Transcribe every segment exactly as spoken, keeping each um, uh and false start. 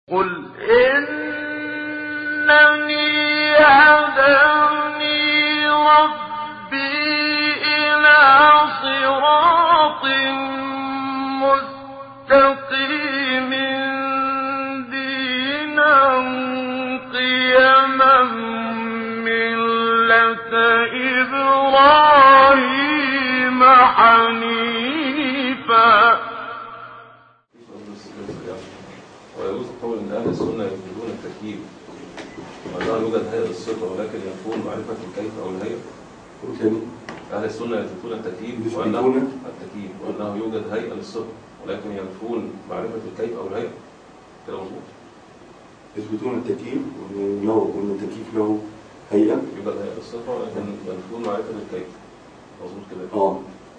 قل إنني هداني ربي إلى صراط مستقيم دينا قيما ملة إبراهيم حنيفا. ويجوز قول ان اهل السنه ينفذون التكييف وانه يوجد هيئه للصفه ولكن ينفون معرفه الكيف او الهيئه. اهل السنه يثبتون التكييف وانه التكييف وانه يوجد هيئه للصفه ولكن ينفون معرفه الكيف او الهيئه. كده مظبوط؟ يثبتون التكييف وانه وان التكييف له هيئه، يوجد هيئه للصفه ولكن ينفون معرفه الكيف. مظبوط كده؟ اه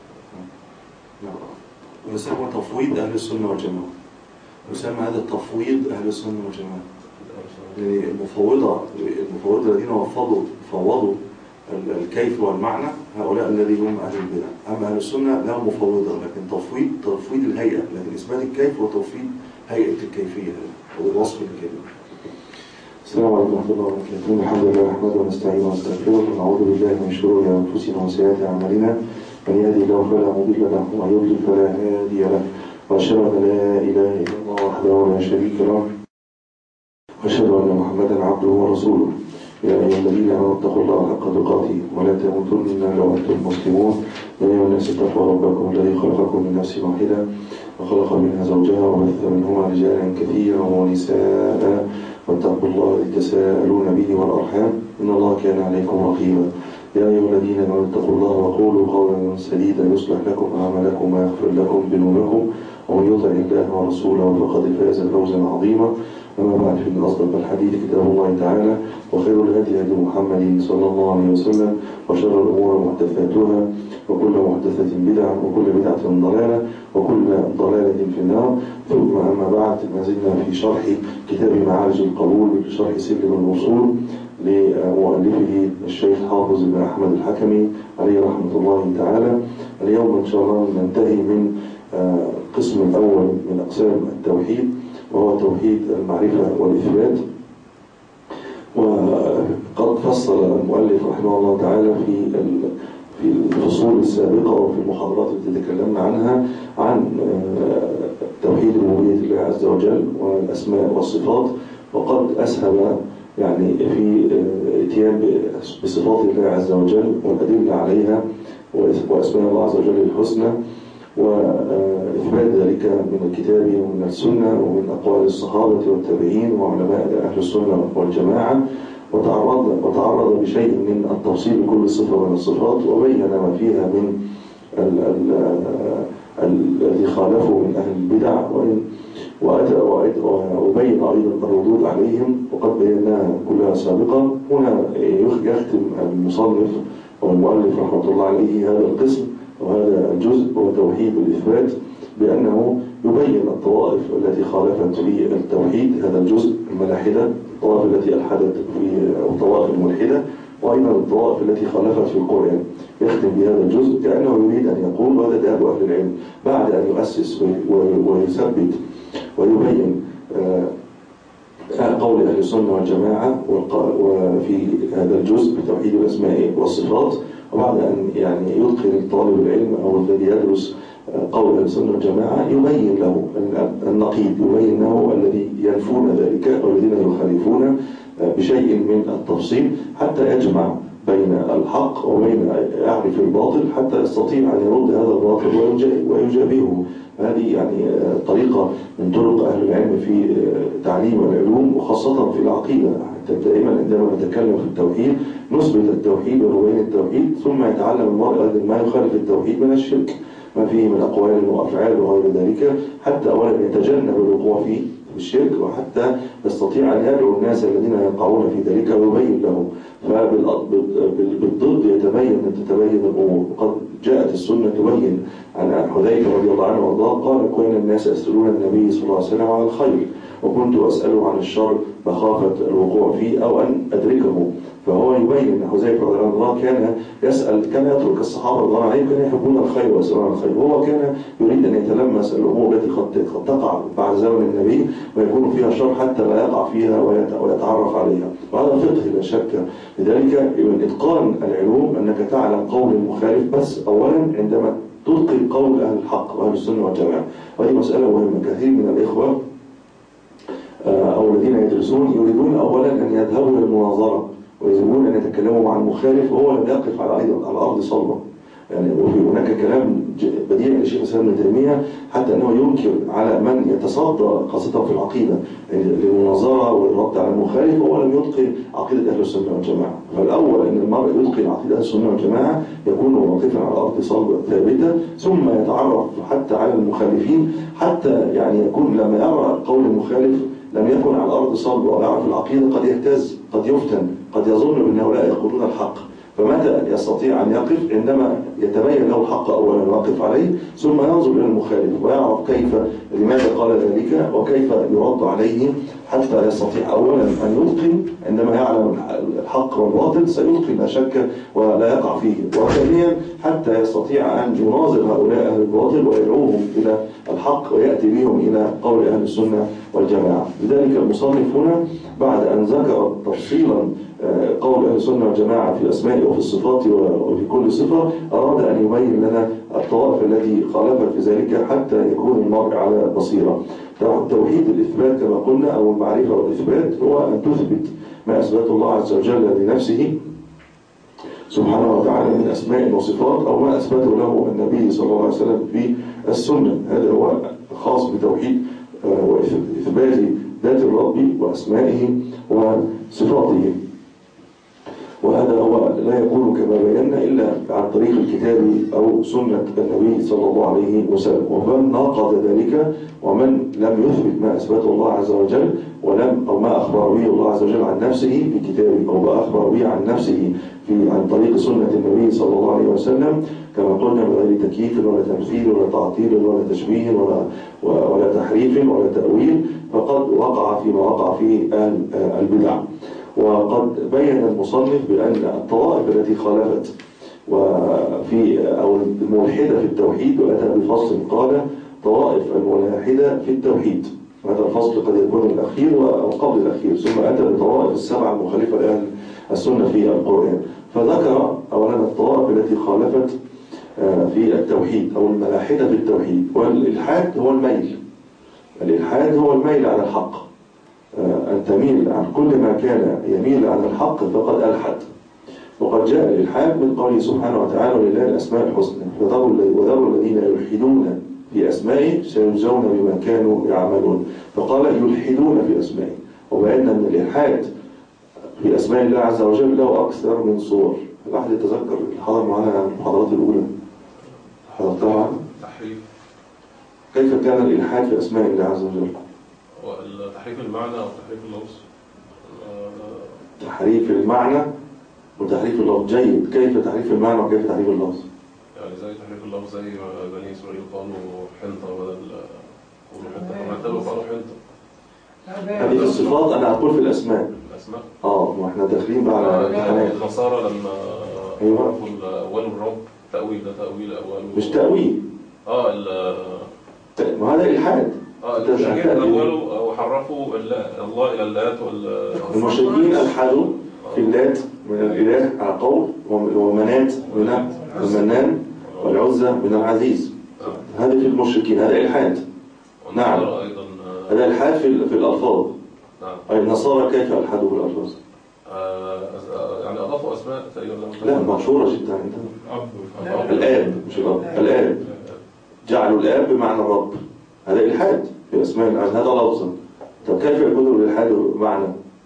نعم. ويسمى تفويض اهل السنه والجماعه. يسمى هذا التفويض أهل السنة والجماعة. يعني المفوضة المفوضة الذين وفضوا فوضوا الكيف والمعنى هؤلاء الذين هم أهل البدع. أما أهل السنة لا مفوضة لكن تفويض تفويض الهيئة، لكن إثبات الكيف وتفويض هيئة الكيفية والوصف الكيفي. السلام عليكم ورحمة الله وبركاته. الحمد لله نحمده ونستعينه ونستغفره ونعوذ بالله من شرور أنفسنا وسيئات أعمالنا. من يهدي الله فلا مضل له ومن يضلل فلا هادي له. وأشهد أن لا إله إلا الله وحده لا شريك له وأشهد أن محمدا عبده ورسوله. يا أيها الذين آمنوا اتقوا الله حق تقاته ولا تموتن إلا وأنتم مسلمون. يا أيها الناس اتقوا ربكم الذي خلقكم من نفس واحدة وخلق منها زوجها وبث منهما رجالا كثيرا ونساء واتقوا الله الذي تساءلون به والأرحام إن الله كان عليكم رقيبا. يا أيها الذين آمنوا اتقوا الله وقولوا قولا سديدا يصلح لكم أعمالكم ويغفر لكم ذنوبكم ومن يطع الله ورسوله فقد فاز فوزا عظيما. أما بعد فإن أصدق الحديث كتاب الله تعالى وخير الهدي هدي محمد صلى الله عليه وسلم وشر الأمور محدثاتها وكل محدثة بدعة وكل بدعة ضلالة وكل ضلالة في النار. ثم أما بعد ما زلنا في شرح كتاب معارج القبول بشرح سلم الوصول لمؤلفه الشيخ حافظ بن أحمد الحكمي عليه رحمة الله تعالى. اليوم إن شاء الله ننتهي من القسم الأول من أقسام التوحيد وهو توحيد المعرفة والإثبات. وقد فصل المؤلف رحمه الله تعالى في في الفصول السابقة وفي المحاضرات التي تكلمنا عنها عن توحيد ربوبية الله عز وجل والأسماء والصفات، وقد أسهم يعني في اتيان بصفات الله عز وجل والأدلة عليها وأسماء الله عز وجل الحسنى وإثبات ذلك من الكتاب ومن السنة ومن أقوال الصحابة والتابعين وعلماء أهل السنة والجماعة، وتعرض وتعرض بشيء من التفصيل لكل صفة من الصفات وبين ما فيها من الذي خالفوا من أهل البدع وبين أيضا الردود عليهم وقد بيناها كلها سابقا. هنا يختم المصنف والمؤلف رحمة الله عليه هذا القسم وهذا الجزء هو توحيد الإثبات بأنه يبين الطوائف التي خالفت في التوحيد، هذا الجزء الملاحدة، الطوائف التي ألحدت في الطوائف الملحدة، وأيضا الطوائف التي خالفت في القرآن. يختم بهذا الجزء كأنه يريد أن يقول وهذا داب أهل العلم بعد أن يؤسس ويثبت ويبين قول أهل السنة والجماعة وفي هذا الجزء بتوحيد الأسماء والصفات، وبعد أن يعني يدخل طالب العلم أو الذي يدرس قول أهل السنة والجماعة يبين له النقيض، يبين له الذي ينفون ذلك والذين يخالفون بشيء من التفصيل حتى يجمع بين الحق وبين يعرف الباطل حتى يستطيع أن يرد هذا الباطل ويجابهه. هذه يعني طريقة من طرق أهل العلم في تعليم العلوم وخاصة في العقيدة. حتى دائما عندما نتكلم في التوحيد نثبت التوحيد ونبين التوحيد ثم يتعلم المرء أيضا ما يخالف التوحيد من الشرك ما فيه من أقوال وأفعال وغير ذلك حتى أولا يتجنب الوقوع فيه في الشرك وحتى يستطيع أن يدعو الناس الذين يقعون في ذلك ويبين لهم. فبالضد يتبين تتبين الأمور. وقد جاءت السنة تبين عن حذيفة رضي الله عنه وارضاه قال كان الناس يسألون النبي صلى الله عليه وسلم عن الخير وكنت أسأله عن الشر مخافة الوقوع فيه أو أن أدركه. فهو يبين أن حذيفة رضي الله عنه كان يسأل، كان يترك الصحابة رضي الله عنهم كانوا يحبون الخير ويسألون عن الخير، وهو كان يريد أن يتلمس الأمور التي قد تقع بعد زمن النبي ويكون فيها شر حتى لا يقع فيها ويتعرف عليها، وهذا فقه لا شك. لذلك من إتقان العلوم أنك تعلم قول المخالف بس أولا عندما تلقي قول أهل الحق وأهل السنة والجماعة. وهذه مسألة مهمة. كثير من الإخوة أو الذين يدرسون يريدون أولا أن يذهبوا إلى المناظرة ويريدون أن يتكلموا مع المخالف وهو لم يقف على أيضا على الأرض صلبة. يعني هناك كلام بديع للشيخ الإسلام ابن تيمية حتى أنه ينكر على من يتصدى خاصة في العقيدة يعني للمناظرة والرد على المخالف وهو لم يتقن عقيدة أهل السنة والجماعة. فالأول أن المرء يتقن عقيدة أهل السنة والجماعة يكون واقفا على الأرض صلبة ثابتة، ثم يتعرف حتى على المخالفين حتى يعني يكون لما يرى قول المخالف لم يكن على الأرض صلبة ولا يعرف العقيدة قد يهتز، قد يفتن، قد يظن بأن هؤلاء يقولون الحق. فمتى يستطيع أن يقف؟ عندما يتبين له الحق أولا ويقف عليه، ثم ينظر إلى المخالف ويعرف كيف لماذا قال ذلك وكيف يرد عليه حتى يستطيع أولا أن يتقن. عندما يعلم الحق والباطل سيتقن لا شك ولا يقع فيه، وثانيا حتى يستطيع أن يناظر هؤلاء أهل الباطل ويدعوهم إلى الحق ويأتي بهم إلى قول أهل السنة والجماعة. لذلك المصنف هنا بعد أن ذكر تفصيلا قول أهل السنة والجماعة في الأسماء وفي الصفات وفي كل صفة أراد أن يبين لنا الطوائف التي خالفت في ذلك حتى يكون المرء على بصيرة. توحيد الإثبات كما قلنا أو المعرفة والإثبات هو أن تثبت ما أثبت الله عز وجل لنفسه سبحانه وتعالى من أسماء وصفات أو ما أثبته له النبي صلى الله عليه وسلم في السنة. هذا هو خاص بتوحيد وإثبات ذات الرب وأسمائه وصفاته، وهذا هو لا يكون كما بينا إلا عن طريق الكتاب أو سنة النبي صلى الله عليه وسلم. ومن ناقض ذلك ومن لم يثبت ما أثبته الله عز وجل ولم أو ما أخبر به الله عز وجل عن نفسه في كتابه أو ما أخبر به عن نفسه في عن طريق سنة النبي صلى الله عليه وسلم كما قلنا من غير تكييف ولا تمثيل ولا تعطيل ولا تشبيه ولا ولا تحريف ولا تأويل فقد وقع فيما وقع فيه أهل البدع. وقد بين المصنف بأن الطوائف التي خالفت وفي أو الملحدة في التوحيد وأتى بفصل قال طوائف الملحدة في التوحيد، وهذا الفصل قد يكون الأخير أو قبل الأخير، ثم أتى بطوائف السبعة المخالفة لأهل السنة في القرآن. فذكر أولا الطوائف التي خالفت في التوحيد أو الملاحدة في التوحيد. والإلحاد هو الميل، الإلحاد هو الميل على الحق، أن تميل عن كل ما كان يميل عن الحق فقد ألحد. وقد جاء الإلحاد من قوله سبحانه وتعالى ولله الأسماء الحسنى وذروا الذين يلحدون في أسمائه سيجزون بما كانوا يعملون. فقال يلحدون في أسمائه، وبأن أن الإلحاد في أسماء الله عز وجل له أكثر من صور. الواحد يتذكر الحضر معنا المحاضرات الأولى حضرتها تحريف كيف كان الإلحاد في أسماء الله عز وجل؟ تحريف المعنى أو تحريف اللفظ. تحريف المعنى وتحريف اللفظ. جيد. كيف تحريف المعنى وكيف تحريف اللفظ؟ يعني زي تحريف اللفظ زي بني إسرائيل قالوا حنطة بدل قولوا حنطة فمعتبروا قالوا حنطة. هذه الصفات أنا أقول في الأسماء. الأسماء؟ آه وإحنا داخلين بقى على الامتحانات. النصارى لما أيوة. عرفوا أول الرب تأويل ده تأويل أول مش تأويل. آه ال ما هذا إلحاد. اه المشركين تأولوا أو حرفوا الله إلى اللات وال المشركين ألحدوا في اللات من الإله على قول ومنات من المنان والعزة من العزيز. هذا في المشركين، هذا إلحاد. نعم. أيضا هذا إلحاد في في الألفاظ. نعم. النصارى كيف ألحدوا في الألفاظ؟ آه يعني أضافوا أسماء تقريبا. لا مشهورة جدا عندنا. الآب مش الرب، الآب جعلوا الآب بمعنى الرب، هذا إلحاد في أسماء الله، هذا لفظا. طب كيف يكون الإلحاد معنى؟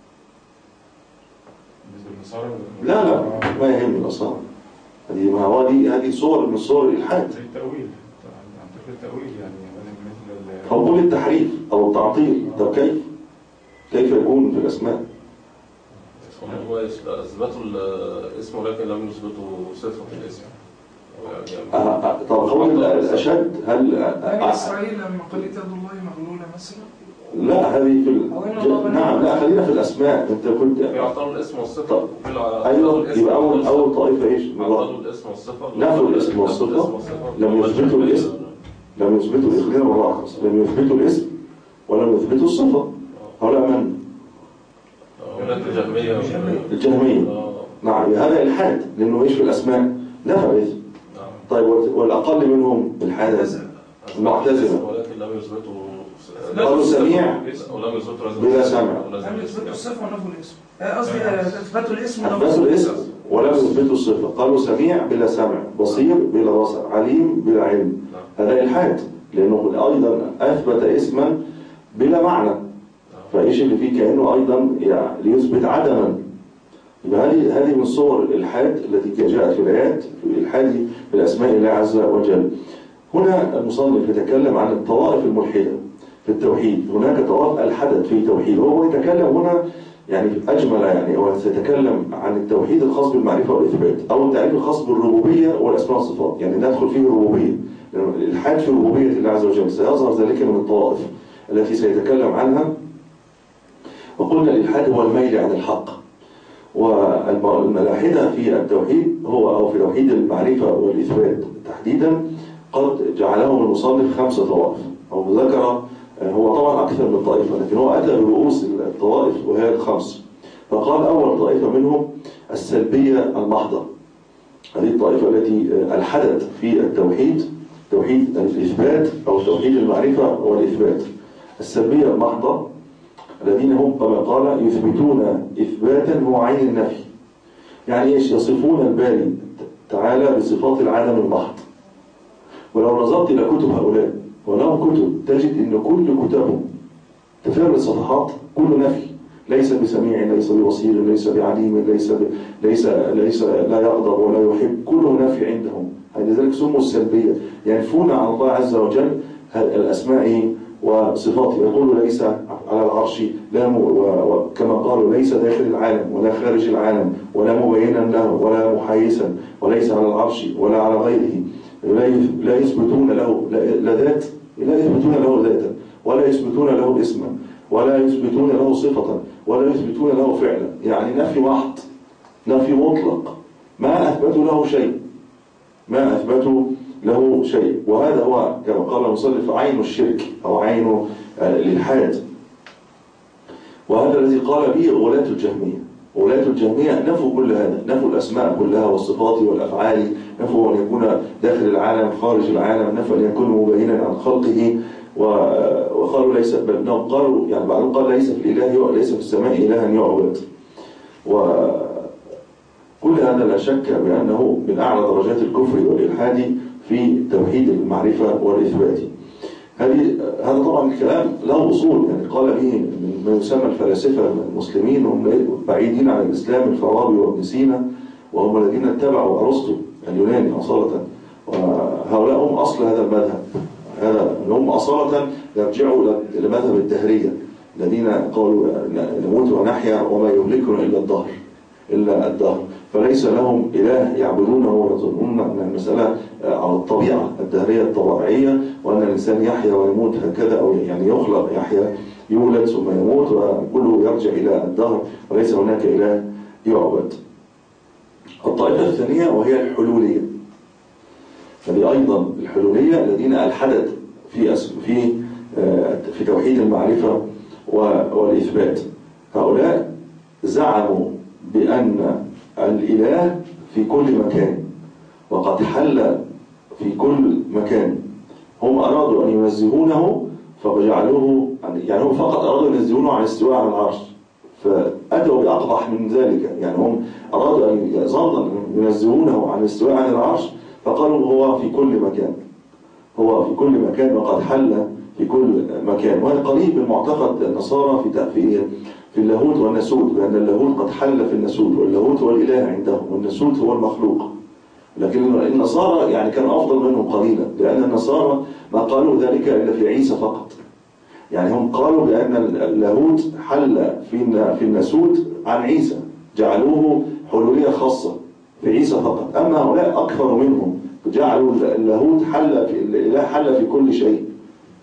لا لا ما يهم النصارى. هذه ما هو دي هذه صور من صور الإلحاد. التأويل عن طريق التأويل يعني مثل قبول التحريف أو التعطيل. طب كيف؟ كيف يكون في الأسماء؟ هو أثبتوا الاسم ولكن لم يثبتوا صفة الاسم. طب قول الأشد هل بني إسرائيل لما قالت يد الله مغلولة مثلا لا هذه في ال... نعم لا خلينا في الأسماء. أنت كنت يعطلوا الاسم والصفة. أيوة يبقى أول أول طائفة إيش؟ يعطلوا الاسم والصفة. نفوا الاسم والصفة. لم يثبتوا الاسم. لم يثبتوا الاسم بالراحة. لم يثبتوا الاسم ولم يثبتوا الصفة. هؤلاء من؟ الجهمية. الجهمية. نعم هذا الحاد لأنه إيش في الأسماء؟ نفى الاسم. طيب والأقل منهم الحادث المعتزلة ولكن لم يثبتوا قالوا سميع ولم يثبتوا بلا سمع. لم يثبتوا الصفة ونفوا الاسم. قصدي اثبتوا الاسم اثبتوا الاسم ولم يثبتوا الصفة. قالوا سميع بلا سمع، بصير بلا بصر، عليم بلا علم. هذا الحاد لأنه أيضا أثبت اسما بلا معنى. فإيش اللي فيه كأنه أيضا يعني ليثبت عدما. يبقى هذه هذه من صور الإلحاد التي جاءت في الآيات في الإلحاد في الأسماء الله عز وجل. هنا المصنف يتكلم عن الطوائف الملحدة في التوحيد. هناك طوائف ألحدت في التوحيد. وهو يتكلم هنا يعني أجمل يعني هو سيتكلم عن التوحيد الخاص بالمعرفة والإثبات أو التعريف الخاص بالربوبية والأسماء والصفات. يعني ندخل فيه الربوبية، الإلحاد في ربوبية الله عز وجل سيظهر ذلك من الطوائف التي سيتكلم عنها. وقلنا الإلحاد هو الميل عن الحق. والملاحدة في التوحيد هو أو في توحيد المعرفة والإثبات تحديدا قد جعلهم المصنف خمسة طوائف أو ذكر. هو طبعا أكثر من طائفة لكن هو أتى برؤوس الطوائف وهي الخمس. فقال أول طائفة منهم السلبية المحضة. هذه الطائفة التي ألحدت في التوحيد توحيد الإثبات أو توحيد المعرفة والإثبات. السلبية المحضة الذين هم كما قال يثبتون إثباتا هو عين النفي. يعني إيش؟ يصفون الباري تعالى بصفات العالم المحض. ولو نظرت إلى كتب هؤلاء ولهم كتب تجد إن كل كتبهم تفرد صفحات كل نفي. ليس بسميع، ليس ببصير، ليس بعليم، ليس ب... ليس ليس لا يغضب ولا يحب، كله نفي عندهم. لذلك سموا السلبية، ينفون عن الله عز وجل الأسماء وصفاته. يقول ليس على العرش لا م... وكما قالوا ليس داخل العالم ولا خارج العالم ولا مبينا له ولا محايسا وليس على العرش ولا على غيره. لا يثبتون له لا ذات، لا يثبتون له ذاتا ولا يثبتون له اسما ولا يثبتون له صفة ولا يثبتون له فعلا. يعني نفي محض، نفي مطلق، ما أثبتوا له شيء، ما أثبتوا له شيء. وهذا هو كما قال المصنف عين الشرك أو عين الإلحاد. وهذا الذي قال به غلاة الجهمية. غلاة الجهمية نفوا كل هذا، نفوا الأسماء كلها والصفات والأفعال، نفوا أن يكون داخل العالم خارج العالم، نفوا أن يكون مبينا عن خلقه. وقالوا ليس بل قالوا يعني بعضهم قال ليس في الإله ليس في السماء إلها يعبد. وكل هذا لا شك بأنه من أعلى درجات الكفر والإلحاد في توحيد المعرفة والإثبات. هذه هذا طبعا الكلام له أصول، يعني قال به ما يسمى الفلاسفة المسلمين هم بعيدين عن الإسلام، الفارابي وابن سينا وهم الذين اتبعوا أرسطو اليوناني أصالة. وهؤلاء هم أصل هذا المذهب، هذا هم أصالة يرجعوا لمذهب الدهرية الذين قالوا نموت ونحيا وما يهلكنا إلا الدهر إلا الدهر. فليس لهم إله يعبدونه ويظنون أن المسألة على الطبيعة الدهرية الطبيعية وأن الإنسان يحيا ويموت هكذا، أو يعني يخلق يحيا يولد ثم يموت وكله يرجع إلى الدهر وليس هناك إله يعبد. الطائفة الثانية وهي الحلولية. هذه أيضا الحلولية الذين ألحدت في في في توحيد المعرفة والإثبات. هؤلاء زعموا بأن الإله في كل مكان وقد حل في كل مكان. هم أرادوا أن ينزهونه فجعلوه يعني هم فقط أرادوا أن ينزهونه عن الاستواء على العرش، فأتوا بأقبح من ذلك. يعني هم أرادوا أن يظنوا ينزهونه عن الاستواء عن العرش فقالوا هو في كل مكان، هو في كل مكان وقد حل في كل مكان. وهذا قريب من معتقد النصارى في تأفيه في اللاهوت والناسوت، لأن اللاهوت قد حل في الناسوت واللاهوت هو الإله عندهم والناسوت هو المخلوق. لكن النصارى يعني كانوا أفضل منهم قليلا، لأن النصارى ما قالوا ذلك إلا في عيسى فقط. يعني هم قالوا بأن اللاهوت حل في في الناسوت عن عيسى، جعلوه حلولية خاصة في عيسى فقط. أما هؤلاء أكثر منهم جعلوا اللاهوت حل في الإله حل في كل شيء،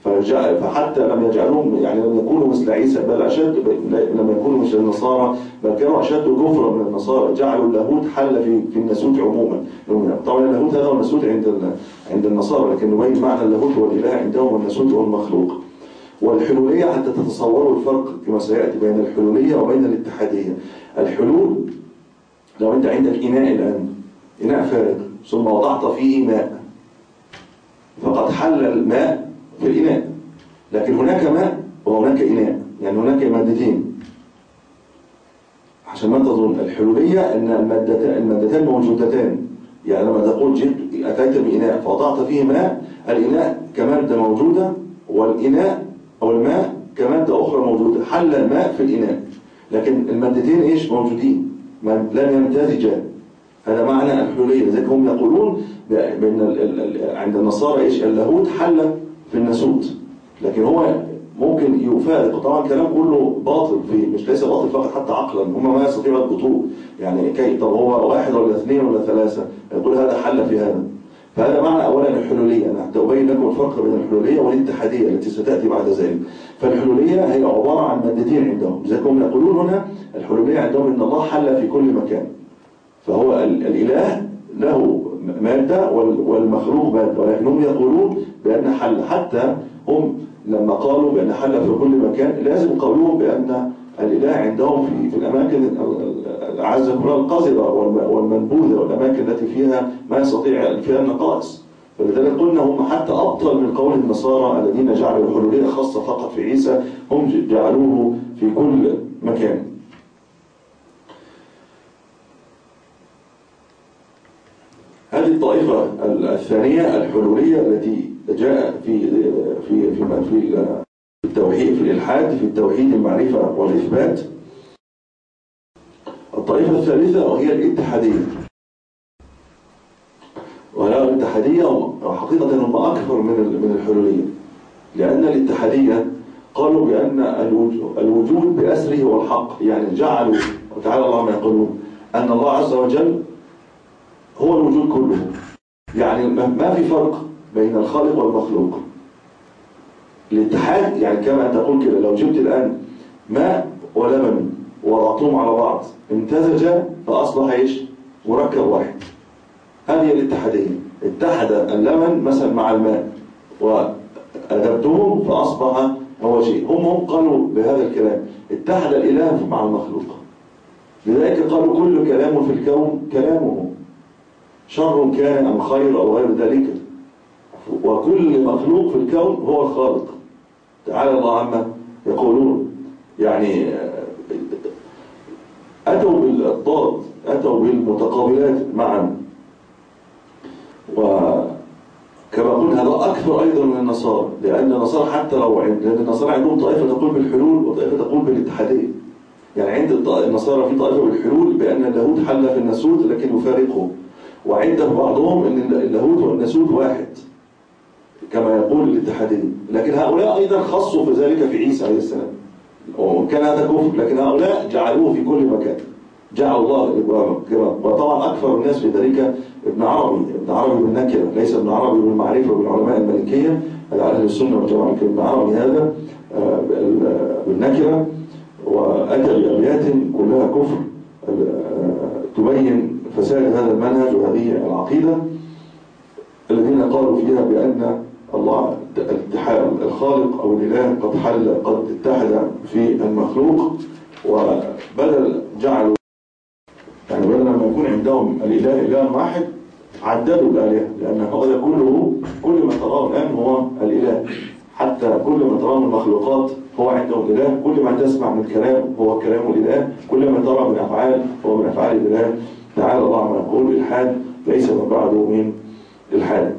فحتى لم يجعلهم يعني لم يكونوا مثل عيسى بل أشد، لم يكونوا مثل النصارى بل كانوا أشد كفرا من النصارى. جعلوا اللاهوت حل في في الناسوت عموما. طبعا اللاهوت هذا هو الناسوت عند عند النصارى، لكن نبين معنى اللاهوت هو الإله عندهم والناسوت هو المخلوق. والحلولية حتى تتصوروا الفرق كما سيأتي بين الحلولية وبين الاتحادية. الحلول لو أنت عندك إناء الآن، إناء فارغ ثم وضعت فيه ماء، فقد حل الماء في الإناء، لكن هناك ماء وهناك إناء، يعني هناك مادتين. عشان ما تظن الحلولية أن المادتان المادتان موجودتان، يعني لما تقول جئت أتيت بإناء فوضعت فيه ماء، الإناء كمادة موجودة والإناء أو الماء كمادة أخرى موجودة، حل الماء في الإناء، لكن المادتين إيش موجودين لم يمتزجا. هذا معنى الحلولية. لذلك هم يقولون بأن عند النصارى إيش اللاهوت حل في الناسوت، لكن هو ممكن يفارق. طبعا الكلام كله باطل، في مش ليس باطل فقط حتى عقلا، هم ما يستطيعوا يضبطوه. يعني كي طب هو واحد ولا اثنين ولا ثلاثة، يقول هذا حل في هذا. فهذا معنى أولا الحلولية. أنا أبين لكم الفرق بين الحلولية والاتحادية التي ستأتي بعد ذلك. فالحلولية هي عبارة عن مادتين عندهم، لذلك هم يقولون هنا الحلولية عندهم أن الله حل في كل مكان، فهو الإله له مادة والمخلوق مادة، ولكن هم يقولون بأن حل. حتى هم لما قالوا بأن حل في كل مكان لازم قولهم بأن الإله عندهم في في الأماكن أعز الله القذرة والمنبوذة والأماكن التي فيها ما يستطيع فيها النقائص. فلذلك قلنا هم حتى أبطل من قول النصارى الذين جعلوا الحلولية خاصة فقط في عيسى، هم جعلوه في كل مكان. هذه الطائفة الثانية الحلولية التي جاء في في في في التوحيد في الإلحاد في التوحيد المعرفة والإثبات. الطائفة الثالثة وهي الاتحادية. وهي الاتحادية حقيقة هم أكثر من من الحلولية، لأن الاتحادية قالوا بأن الوجود بأسره هو الحق، يعني جعلوا وتعالى الله ما يقولون أن الله عز وجل هو الوجود كله، يعني ما في فرق بين الخالق والمخلوق. الاتحاد يعني كما تقول كده، لو جبت الآن ماء ولبن وضعتهم على بعض امتزجا فأصبح إيش؟ مركب واحد. هذه الاتحادية. اتحد اللبن مثلا مع الماء وأدبتهم فأصبح هو شيء. هم هم قالوا بهذا الكلام اتحد الإله مع المخلوق، لذلك قالوا كل كلام في الكون كلامه، شر كان أم خير أو غير ذلك، وكل مخلوق في الكون هو الخالق. تعالى الله عما يقولون. يعني أتوا بالضاد، أتوا بالمتقابلات معا. وكما قلنا هذا أكثر أيضا من النصارى، لأن النصارى حتى لو عند لأن النصارى عندهم طائفة تقول بالحلول وطائفة تقول بالاتحادية. يعني عند النصارى في طائفة بالحلول بأن اللاهوت حل في الناسوت لكن يفارقه، وعند بعضهم أن اللاهوت والناسوت واحد كما يقول الاتحادية. لكن هؤلاء أيضا خصوا في ذلك في عيسى عليه السلام، وكان هذا كفر، لكن هؤلاء جعلوه في كل مكان، جعلوا الله كما. وطبعا أكثر الناس في ذلك ابن عربي، ابن عربي بالنكرة، ليس ابن عربي بالمعرفة بالعلماء المالكية على أهل السنة والجماعة. ابن عربي هذا بالنكرة، وأتى بأبيات كلها كفر تبين فساد هذا المنهج وهذه العقيدة، الذين قالوا فيها بأن الله الخالق أو الإله قد حل قد اتحد في المخلوق، وبدل جعلوا يعني بدل ما يكون عندهم الإله إله واحد عددوا الآلهة، لأن هذا كله كل ما تراه الآن هو الإله. حتى كل ما تراه من المخلوقات هو عندهم الإله، كل ما تسمع من كلام هو كلام الإله، كل ما ترى من أفعال هو من أفعال الإله. تعالى الله عما يقول الإلحاد ليس من بعده من الإلحاد.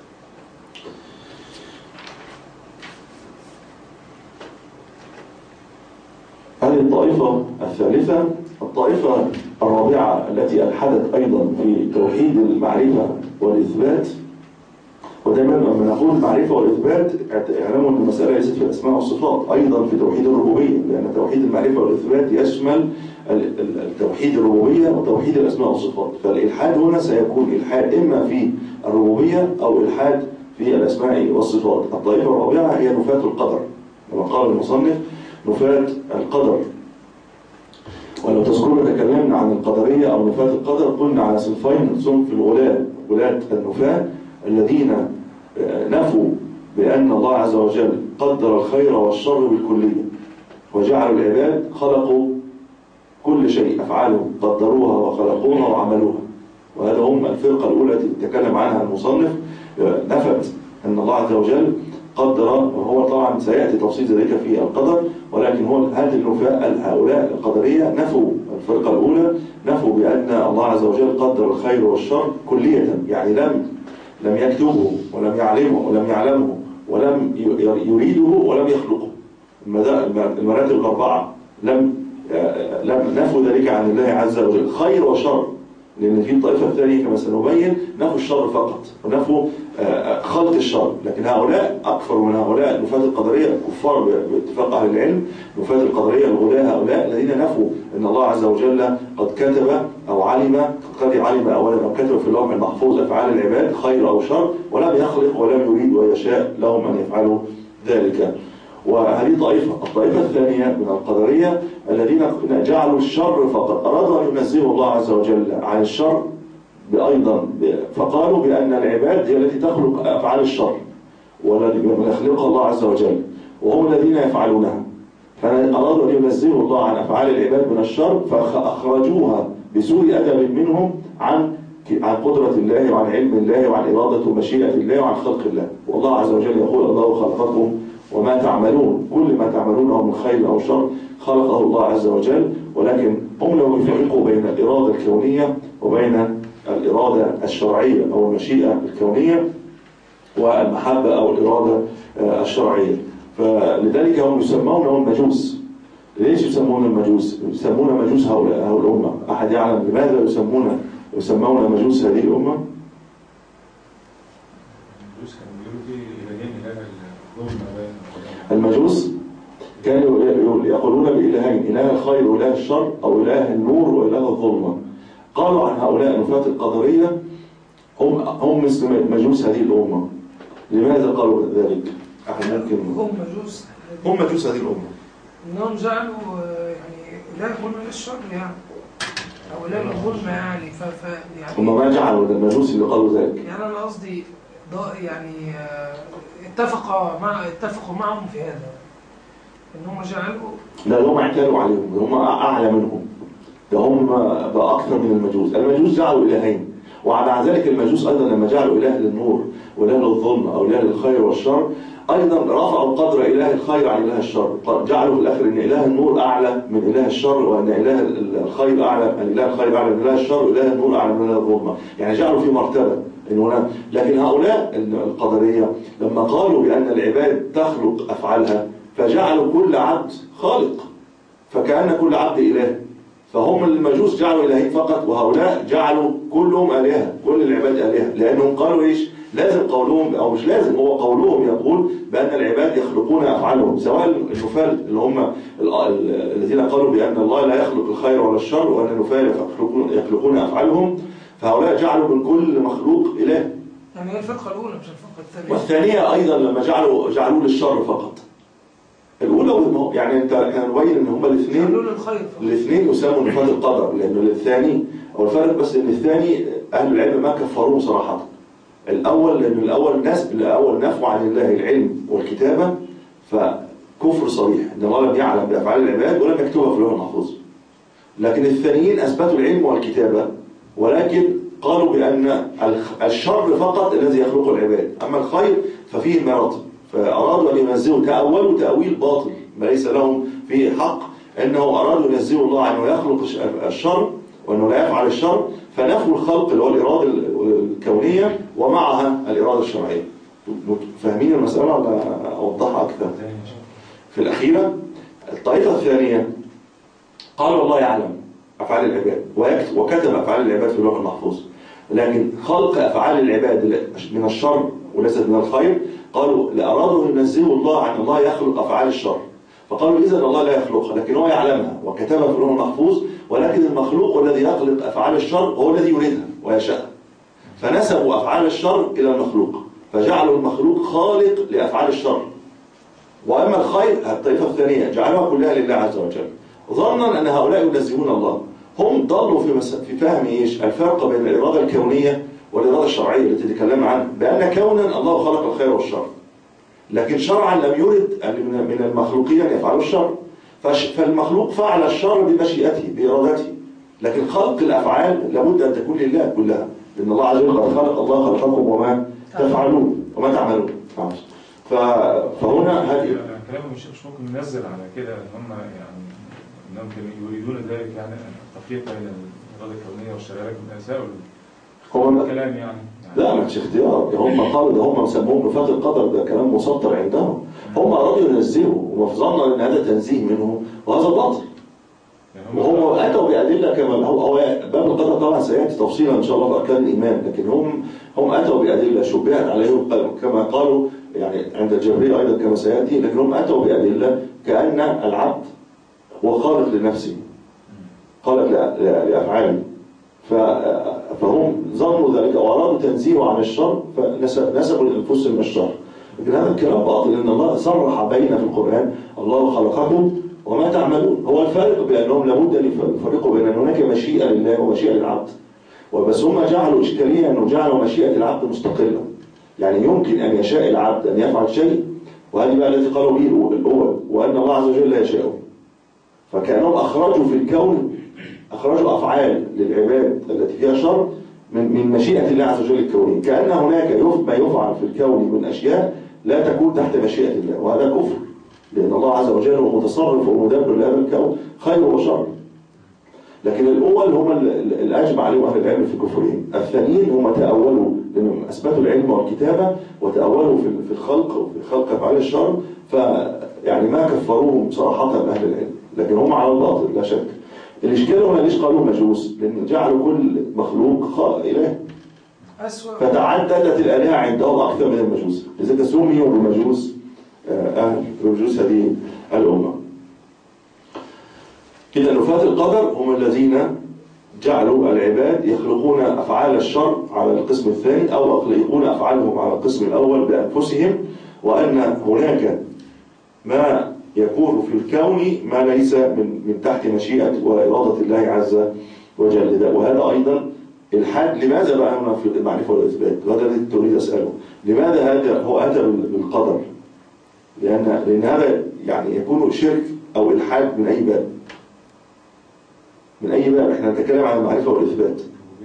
هذه الطائفة الثالثة. الطائفة الرابعة التي ألحدت أيضا في توحيد المعرفة والإثبات. ودائما لما نقول المعرفة والإثبات اعلموا أن المسألة ليست في الأسماء والصفات، أيضا في توحيد الربوبية، لأن توحيد المعرفة والإثبات يشمل التوحيد الربوبية وتوحيد الأسماء والصفات. فالإلحاد هنا سيكون إلحاد إما في الربوبية أو إلحاد في الأسماء والصفات. الطائفة الرابعة هي نفاة القدر، كما قال المصنف نفاة القدر. ولو تذكرون تكلمنا عن القدرية أو نفاة القدر قلنا على صنفين: صنف الغلاة، غلاة النفاة الذين نفوا بأن الله عز وجل قدر الخير والشر بالكلية، وجعلوا العباد خلقوا كل شيء، أفعالهم قدروها وخلقوها وعملوها. وهذا هم الفرقة الأولى التي تكلم عنها المصنف، نفت أن الله عز وجل قدر، وهو طبعا سيأتي تفصيل ذلك في القدر، ولكن هو هذه النفاة هؤلاء القدرية نفوا، الفرقة الأولى نفوا بأن الله عز وجل قدر الخير والشر كلية، يعني لم لم يكتبه ولم يعلمه ولم يعلمه ولم يريده ولم يخلقه. المراتب الأربعة لم لم نفوا ذلك عن الله عز وجل، خير وشر، لأن في الطائفة الثانية كما سنبين نفوا الشر فقط ونفوا خلق الشر. لكن هؤلاء أكثر من هؤلاء نفاة القدرية الكفار باتفاق أهل العلم، نفاة القدرية الغلاة هؤلاء الذين نفوا أن الله عز وجل قد كتب أو علم، قد علم أولا أو كتب في اللوح المحفوظ أفعال العباد خير أو شر، ولم يخلق ولم يريد ويشاء لهم أن يفعلوا ذلك. وهذه طائفة. الطائفة الثانية من القدرية الذين جعلوا الشر فقط، أرادوا أن ينزهوا الله عز وجل عن الشر أيضا، فقالوا بأن العباد هي التي تخلق أفعال الشر ولم يخلقها الله عز وجل، وهم الذين يفعلونها. فأرادوا أن ينزهوا الله عن أفعال العباد من الشر، فأخرجوها بسوء أدب منهم عن عن قدرة الله وعن علم الله وعن إرادة ومشيئة الله وعن خلق الله. والله عز وجل يقول: الله خلقكم وما تعملون، كل ما تعملونه من خير أو شر خلقه الله عز وجل، ولكن هم لم يفرقوا بين الإرادة الكونية وبين الإرادة الشرعية أو المشيئة الكونية والمحبة أو الإرادة الشرعية. فلذلك هم يسمون المجوس. ليش يسمون المجوس؟ يسمون مجوس هؤلاء هؤلاء الأمة. أحد يعلم لماذا يسمون يسمون مجوس هذه الأمة؟ المجوس كانوا يقولون بإلهين: إله الخير وإله الشر، أو إله النور وإله الظلمة. قالوا عن هؤلاء نفاة القدرية هم هم مثل مجوس هذه الأمة. لماذا قالوا ذلك؟ أحد ممكن هم مجوس هم مجوس هذه الأمة، إنهم جعلوا يعني إله من الشر يعني، أو إله الظلمة يعني. ف يعني هم ما جعلوا المجوس اللي قالوا ذلك. يعني أنا قصدي يعني اتفقوا مع اتفقوا معهم في هذا، إن هم جعلوا. لا، هم اعتالوا عليهم، هم أعلى منهم، ده هم بأكثر من المجوس. المجوس جعلوا إلهين، ومع ذلك المجوس أيضا لما جعلوا إله للنور وإله للظلم أو إله للخير والشر، أيضا رفعوا قدر إله الخير عن إله الشر. جعلوا في الآخر أن إله النور أعلى من إله الشر، وأن إله الخير أعلى أن إله الخير أعلى من إله الشر، وإله النور أعلى من إله الظلمة. يعني جعلوا في مرتبة إن هنا. لكن هؤلاء القدرية لما قالوا بأن العباد تخلق أفعالها، فجعلوا كل عبد خالق، فكأن كل عبد إله. فهم المجوس جعلوا إلهين فقط، وهؤلاء جعلوا كلهم آلهة، كل العباد آلهة، لأنهم قالوا إيش؟ لازم قولهم، أو مش لازم، هو قولهم يقول بأن العباد يخلقون أفعالهم، سواء النفاة اللي هم الذين قالوا بأن الله لا يخلق الخير ولا الشر، وأن النفاة يخلقون, يخلقون أفعالهم، فهؤلاء جعلوا من كل مخلوق إله. يعني هي الفرقة الأولى مش الفرقة الثانية. والثانية أيضا لما جعلوا جعلوا للشر فقط. الأولى يعني أنت كان مبين إن هما الاثنين الاثنين يسموا نفاة القدر، لأنه الثاني أو الفرق بس إن الثاني أهل العلم ما كفروه صراحة. الأول لأن الأول ناس الأول نفوا عن الله العلم والكتابة، فكفر صريح إن الله لم يعلم بأفعال العباد ولم يكتبها في اللوح المحفوظ. لكن الثانيين أثبتوا العلم والكتابة، ولكن قالوا بأن الشر فقط الذي يخلق العباد، أما الخير ففيه مراتب. فأرادوا أن ينزلوا، تأولوا تأويل باطل ما ليس لهم فيه حق، أنه أرادوا ينزلوا الله عنه يخلق الشر وأنه لا يفعل الشر، فنفوا الخلق اللي هو الإرادة الكونية ومعها الإرادة الشرعية. فاهمين المسألة ولا أوضحها أكثر؟ في الأخيرة الطائفة الثانية قالوا الله يعلم أفعال العباد وكتب أفعال العباد في اللوح المحفوظ، لكن خلق أفعال العباد من الشر وليست من الخير، قالوا لأرادوا أن ينزهوا الله عن الله يخلق أفعال الشر، فقالوا إذن الله لا يخلقها، لكن هو يعلمها وكتبها في اللوح المحفوظ، ولكن المخلوق الذي يخلق أفعال الشر هو الذي يريدها ويشاءها، فنسبوا أفعال الشر إلى المخلوق فجعلوا المخلوق خالق لأفعال الشر. وأما الخير الطائفة الثانية جعلوها كلها لله عز وجل، ظنا أن هؤلاء ينزهون الله. هم ضلوا في, مس... في فهم إيش الفرق بين الإرادة الكونية والإرادة الشرعية التي تكلمنا عنها، بأن كونا الله خلق الخير والشر، لكن شرعا لم يرد من المخلوقين أن يفعلوا الشر. فش... فالمخلوق فعل الشر بمشيئته بإرادته، لكن خلق الأفعال لابد أن تكون لله كلها، لأن الله عز وجل خلق الله خلقكم وما تفعلون وما تعملون. ف... فهنا هذه كلامهم الشيخ مش ممكن ننزل على كده ان هم يعني انهم يريدون ذلك، يعني التفريق بين الاراده الكونيه والشرعيه، لكن اساءوا هو الكلام يعني, يعني لا مش اختيار، هم قالوا ده هم سموه بفات القدر، ده كلام مسطر عندهم. هم ارادوا ينزهوا وظنوا ان هذا تنزيه منه وهذا باطل، يعني وهم اتوا بادله كما هو هو باب القدر طبعا سياتي تفصيلا ان شاء الله في اركان الايمان، لكن هم هم اتوا بادله شبهت عليهم كما قالوا يعني عند الجبرية أيضا كما سيأتي، لكنهم أتوا بأدلة كأن العبد هو خالق لنفسه، خالق لأفعاله، فهم ظنوا ذلك وأرادوا تنزيهه عن الشر فنسبوا لأنفسهم الشر. لكن هذا الكلام باطل، لأن الله صرح بين في القرآن الله خلقكم وما تعملون. هو الفارق بأنهم لابد أن يفرقوا بين أن هناك مشيئة لله ومشيئة للعبد، وبس هم جعلوا إشكالية أنه جعلوا مشيئة العبد مستقلة، يعني يمكن أن يشاء العبد أن يفعل شيء، وهذه بقى التي قالوا به الأول، وأن الله عز وجل لا يشاءه. فكأنهم أخرجوا في الكون أخرجوا أفعال للعباد التي فيها شر من من مشيئة الله عز وجل الكونية، كأن هناك ما يفعل في الكون من أشياء لا تكون تحت مشيئة الله، وهذا كفر، لأن الله عز وجل هو متصرف ومدبر لهذا الكون خير وشر. لكن الأول هم الأجمع عليهم أهل العلم في كفرهم، الثانيين هم تأولوا لأنهم أثبتوا العلم والكتابة وتأولوا في الخلق وفي خلق أفعال الشر، فيعني ما كفروهم صراحة أهل العلم، لكن هم على الباطل لا شك. الإشكال هنا ليش قالوا مجوس؟ لأن جعلوا كل مخلوق إله، فتعددت الآلهة عندهم أكثر من المجوس، لذلك سميوا بمجوس أهل بمجوس هذه الأمة. إذا نفاة القدر هم الذين جعلوا العباد يخلقون أفعال الشر على القسم الثاني، أو يخلقون أفعالهم على القسم الأول بأنفسهم، وأن هناك ما يكون في الكون ما ليس من من تحت مشيئة وإرادة الله عز وجل. وهذا أيضا الحد. لماذا بقى هنا في المعرفة والإثبات؟ وهذا الذي تريد أسأله، لماذا هذا هو أتى بالقدر؟ لأن لأن هذا يعني يكون شرك أو إلحاد من أي باب، من أي باب. إحنا نتكلم عن المعرفة والإثبات.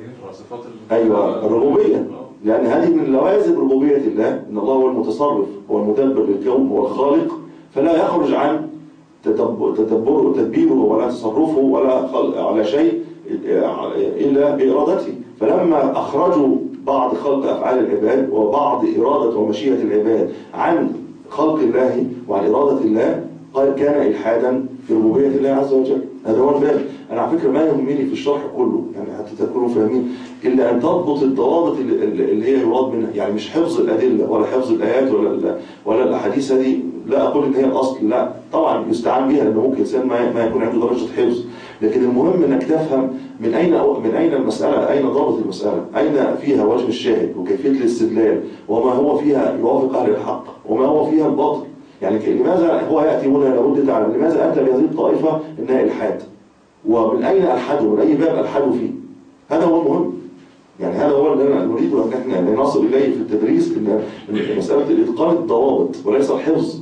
أيوة الربوبية، لأن هذه من لوازم ربوبية الله، إن الله هو المتصرف، هو المدبر للكون، هو الخالق، فلا يخرج عن تدبره وتدبيره ولا تصرفه ولا على شيء إلا بإرادته. فلما أخرجوا بعض خلق أفعال العباد وبعض إرادة ومشيئة العباد عن خلق الله وعن إرادة الله، قال كان إلحادا في ربوبية الله عز وجل. هذا هو الباب. أنا على فكرة ما يهمني في الشرح كله، يعني حتى تكونوا فاهمين، إلا أن تضبط الضوابط اللي هي يراد منها، يعني مش حفظ الأدلة ولا حفظ الآيات ولا ولا الأحاديث. هذه لا أقول إن هي الأصل، لا طبعا يستعان بها، لأنه ممكن إنسان ما يكون عنده درجة حفظ، لكن المهم إنك تفهم من أين من أين المسألة، أين ضابط المسألة، أين فيها وجه الشاهد وكيفية الاستدلال، وما هو فيها يوافق أهل الحق وما هو فيها الباطل. يعني لماذا هو يأتي هنا لابد تعلم لماذا أتى بهذه الطائفة إنها إلحاد، ومن أين ألحدوا، من أي باب ألحدوا فيه. هذا هو المهم، يعني هذا هو اللي نريد أن احنا نصل إليه في التدريس، إن مسألة الإتقان الضوابط وليس الحفظ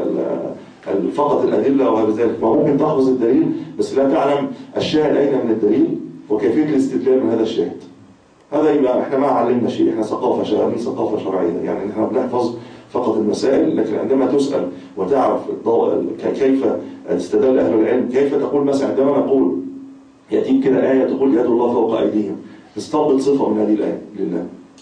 فقط الأدلة وهذا ذلك. ما ممكن تحفظ الدليل بس لا تعلم الشاهد أين من الدليل وكيفية الاستدلال من هذا الشاهد. هذا يبقى احنا ما علمنا شيء، احنا ثقافة شغالين ثقافة شرعية، يعني احنا بنحفظ فقط المسائل، لكن عندما تسأل وتعرف كيف استدل أهل العلم، كيف تقول مثلا عندما نقول يأتيك كده آية تقول يد الله فوق أيديهم، نستنبط صفة من هذه الآية لله،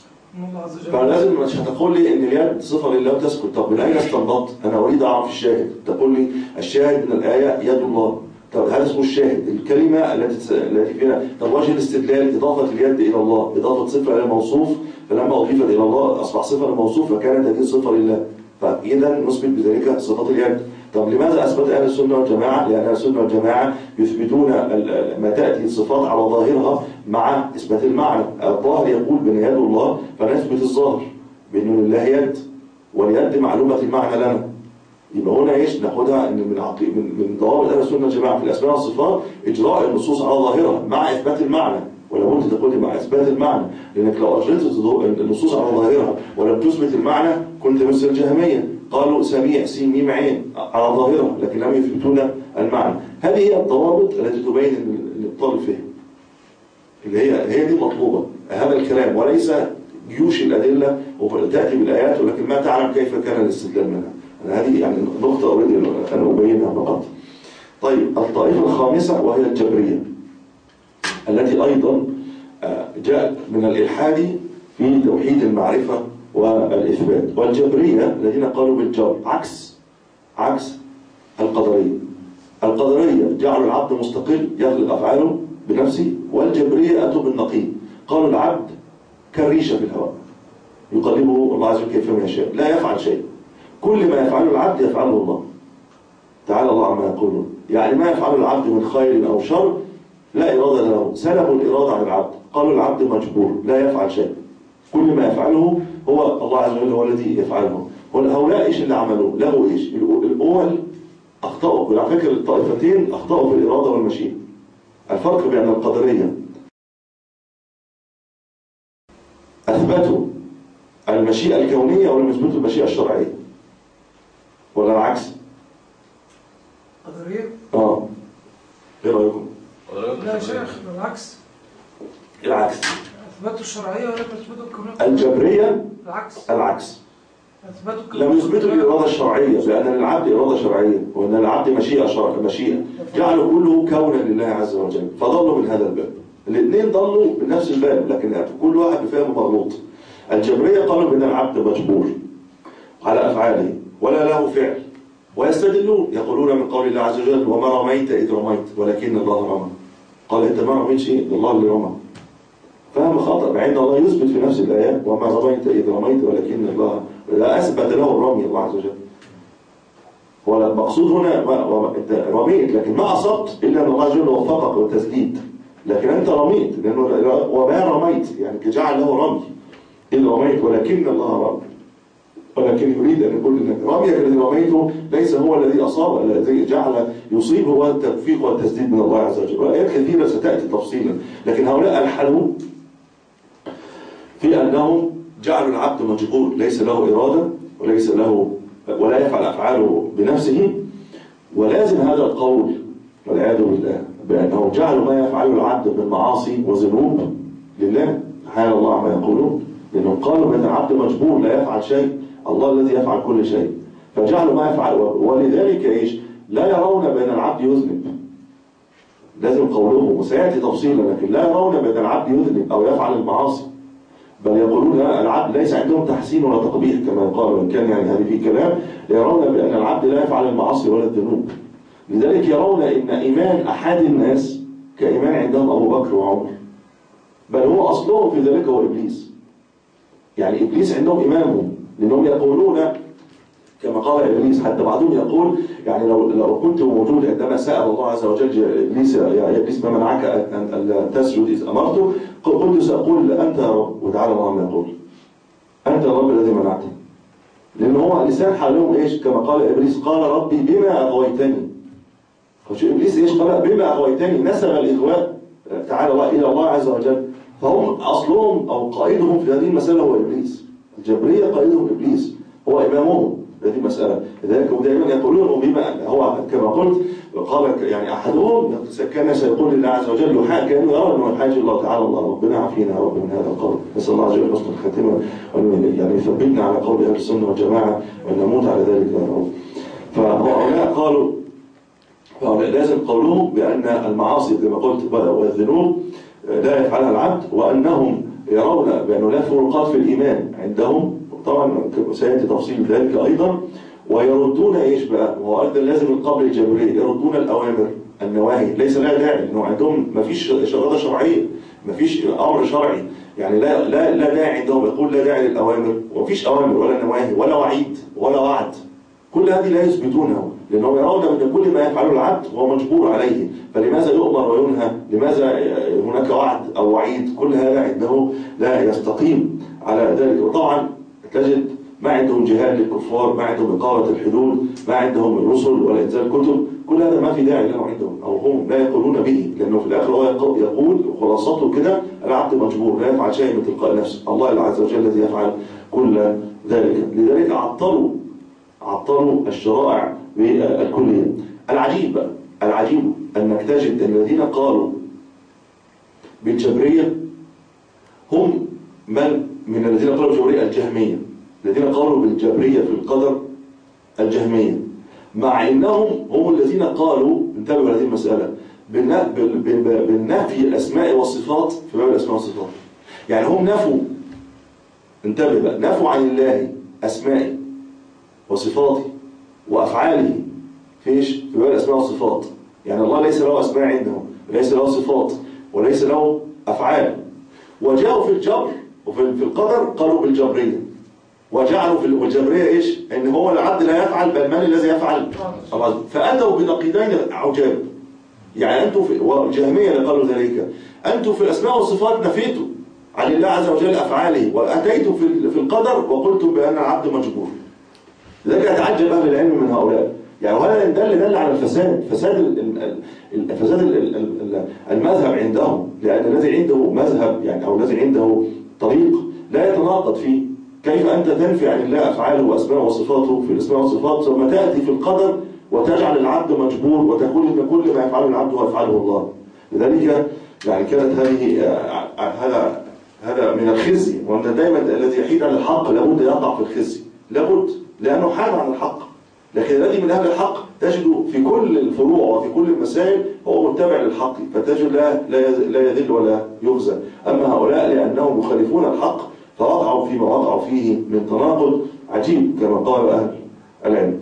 فلازم مش هتقول لي ان اليد صفة لله وتسكت. طب من أين استنبطت؟ أنا أريد أعرف الشاهد. تقول لي الشاهد من الآية يد الله، طب هذا اسمه الشاهد، الكلمة التي التي فيها. طب وجه الاستدلال إضافة اليد إلى الله، إضافة صفة إلى الموصوف، فلما أضيفت إلى الله أصبح صفة للموصوف فكانت هذه صفة لله، فإذا نثبت بذلك صفة اليد. طب لماذا أثبت أهل السنة والجماعة؟ لأن أهل السنة والجماعة يثبتون ما تأتي الصفات على ظاهرها مع إثبات المعنى. الظاهر يقول بأن يد الله فنثبت الظاهر، بأنه لله يد، واليد معلومة المعنى لنا. يبقى هنا ايش ناخدها ان من عقي... من من ضوابط اهل السنه والجماعه في الاسماء والصفات اجراء النصوص على ظاهرها مع اثبات المعنى، ولا بد تقول مع اثبات المعنى، لانك لو اجريت النصوص على ظاهرها ولم تثبت المعنى كنت مثل الجهميه، قالوا سميع سين ميم عين على ظاهرها لكن لم يثبتون المعنى. هذه هي الضوابط التي تبين الابطال الفهم، اللي هي هي دي مطلوبه هذا الكلام، وليس جيوش الادله وتاتي بالايات ولكن ما تعلم كيف كان الاستدلال منها. هذه يعني نقطة أريد أن أبينها فقط. طيب الطائفة الخامسة وهي الجبرية، التي أيضا جاءت من الإلحاد في توحيد المعرفة والإثبات. والجبرية الذين قالوا بالجبر عكس عكس القدرية. القدرية جعلوا العبد مستقل يخلق أفعاله بنفسه، والجبرية أتوا بالنقيض، قالوا العبد كالريشة في الهواء يقلبه الله عز وجل كيفما يشاء، لا يفعل شيء، كل ما يفعله العبد يفعله الله تعالى الله عما يقولون. يعني ما يفعله العبد من خير أو شر لا إرادة له، سلبوا الإرادة عن العبد، قالوا العبد مجبور لا يفعل شيء، كل ما يفعله هو الله عز وجل هو الذي يفعله. هؤلاء إيش اللي عملوه؟ لغوا إيش؟ الأول أخطأوا، على فكرة الطائفتين أخطأوا في الإرادة والمشيئة. الفرق بين القدرية أثبتوا المشيئة الكونية ولم يثبتوا المشيئة الشرعية، ولا العكس؟ قدرية؟ اه ايه رأيكم؟ لا يا شيخ العكس. العكس اثبتوا الشرعية ولم يثبتوا الكونية. الجبرية العكس العكس اثبتوا لم يثبتوا الإرادة الشرعية، بأن للعبد إرادة شرعية وأن للعبد مشيئة شرعية مشيئة، جعلوا كله كونا لله عز وجل، فضلوا من هذا الباب. الاثنين ضلوا من نفس الباب لكن كل واحد بفهم مغلوط. الجبرية قالوا بأن العبد مجبور على أفعاله ولا له فعل، ويستدلون يقولون من قول الله عز وجل وما رميت إذ رميت ولكن الله رمى. قال أنت ما رميت شيء، الله اللي رمى. فهم خطأ، مع أن الله يثبت في نفس الآيات وما رميت إذ رميت ولكن الله، لا أثبت له الرمي الله عز وجل. ولا المقصود هنا أنت رميت لكن ما أصبت إلا أن الله عز وجل وفقك والتسديد، لكن أنت رميت لأنه وما رميت يعني جعل له رمي إذ رميت ولكن الله رمى، ولكن يريد أن يقول أن رميك الذي رميته ليس هو الذي أصاب، الذي جعل يصيب هو التوفيق والتسديد من الله عز وجل. وآيات كثيرة ستأتي تفصيلا، لكن هؤلاء ألحدوا في أنهم جعلوا العبد مجبور ليس له إرادة وليس له ولا يفعل أفعاله بنفسه، ولازم هذا القول والعياذ بالله بأنهم جعلوا ما يفعله العبد من معاصي وذنوب لله حال الله عما يقولون، لأنهم قالوا بأن العبد مجبور لا يفعل شيء، الله الذي يفعل كل شيء، فجعلوا ما يفعل. ولذلك إيش؟ لا يرون بأن العبد يذنب، لازم قولهم وسيأتي تفصيلا، لكن لا يرون بأن العبد يذنب أو يفعل المعاصي، بل يقولون العبد ليس عندهم تحسين ولا تقبيح كما يقال، وإن كان يعني هذه في كلام، يرون بأن العبد لا يفعل المعاصي ولا الذنوب. لذلك يرون إن إيمان أحد الناس كإيمان عندهم أبو بكر وعمر، بل هو أصلهم في ذلك هو إبليس. يعني إبليس عندهم إمامهم، لأنهم يقولون كما قال إبليس، حتى بعضهم يقول يعني لو لو كنت موجود عندما سأل الله عز وجل إبليس يا إبليس ما منعك أن تسجد إذ أمرته، قلت سأقول أنت يا رب، وتعالى الله ما يقول أنت يا رب الذي منعتني، لأن هو لسان حالهم إيش كما قال إبليس قال ربي بما أغويتني. فشو إبليس إيش قال بما أغويتني، نسب الإغواء تعالى الله إلى الله عز وجل، فهم أصلهم أو قائدهم في هذه المسألة هو إبليس. الجبرية قائدهم إبليس هو إمامهم هذه المسألة، لذلك هم دائما يقولون بما هو كما قلت قال يعني أحدهم كان سيقول لله عز وجل يحاج، كأنه يرى أنه يحاج الله تعالى الله، ربنا عافينا يا رب من هذا القول، نسأل الله عز وجل حسن الخاتمة وأن يعني يثبتنا على قول أهل السنة والجماعة وأن نموت على ذلك يا رب. فهؤلاء قالوا فهؤلاء لازم قولهم بأن المعاصي كما قلت والذنوب لا يفعلها العبد، وأنهم يرون بأنه لا فروقات في الإيمان عندهم، طبعا سيأتي تفصيل ذلك أيضا. ويردون إيش بقى؟ وهو أيضا لازم القبر الجبري، يردون الأوامر النواهي، ليس لها داعي لأنه عندهم ما فيش إرادة شرعية، ما فيش أمر شرعي، يعني لا لا لا داعي عندهم، يقول لا داعي للأوامر، وما فيش أوامر ولا نواهي ولا وعيد ولا وعد، كل هذه لا يثبتونه، لأنهم يرون أن كل ما يفعله العبد هو مجبور عليه، فلماذا يؤمر وينهى؟ لماذا هناك وعد أو وعيد؟ كل هذا عنده لا يستقيم على ذلك. وطبعا تجد ما عندهم جهاد للكفار، ما عندهم إقامة الحدود، ما عندهم الرسل ولا إنزال الكتب، كل هذا ما في داعي له عندهم، أو هم لا يقولون به، لأنه في الآخر هو يقول خلاصته كده العبد مجبور لا يفعل شيء من تلقاء نفسه، الله عز وجل الذي يفعل كل ذلك. لذلك عطلوا عطلوا الشرائع بالكلية. العجيب بقى العجيب أنك تجد الذين قالوا بالجبرية هم من من الذين قالوا بالجبرية الجهمية، الذين قالوا بالجبرية في القدر الجهمية، مع أنهم هم الذين قالوا، انتبهوا هذه المسألة، بالنفي الأسماء والصفات في باب الأسماء والصفات. يعني هم نفوا، انتبه بقى، نفوا عن الله أسمائه وصفاته وأفعاله فيش في باب الأسماء والصفات. يعني الله ليس له أسماء عندهم، وليس له صفات، وليس له أفعال. وجاءوا في الجبر وفي القدر قالوا بالجبرية، وجعلوا في الجبرية إيش؟ إن هو العبد لا يفعل بل من الذي يفعل؟ الله. فأتوا بنقيضين عجاب. يعني أنتم في والجهمية اللي قالوا ذلك، أنتم في الأسماء والصفات نفيتوا عن الله عز وجل أفعاله، وأتيتوا في في القدر وقلتم بأن العبد مجبور. لذلك يتعجب أهل العلم من هؤلاء. يعني وهذا دل دل على الفساد، فساد فساد المذهب عندهم، لأن الذي عنده مذهب يعني أو الذي عنده طريق لا يتناقض فيه. كيف أنت تنفي عن الله أفعاله وأسماءه وصفاته في الأسماء والصفات ثم تأتي في القدر وتجعل العبد مجبور وتقول إن كل ما يفعله العبد هو يفعله الله. لذلك يعني كانت هذه هذا هذا من الخزي، وأن دائما الذي يحيد عن الحق لابد يقع في الخزي، لابد، لأنه حاد عن الحق. لكن الذي من أهل الحق تجد في كل الفروع وفي كل المسائل هو متبع للحق، فتجد لا لا يذل ولا يخزى. أما هؤلاء لأنهم مخالفون الحق فوقعوا فيما وقعوا فيه من تناقض عجيب كما قال أهل العلم.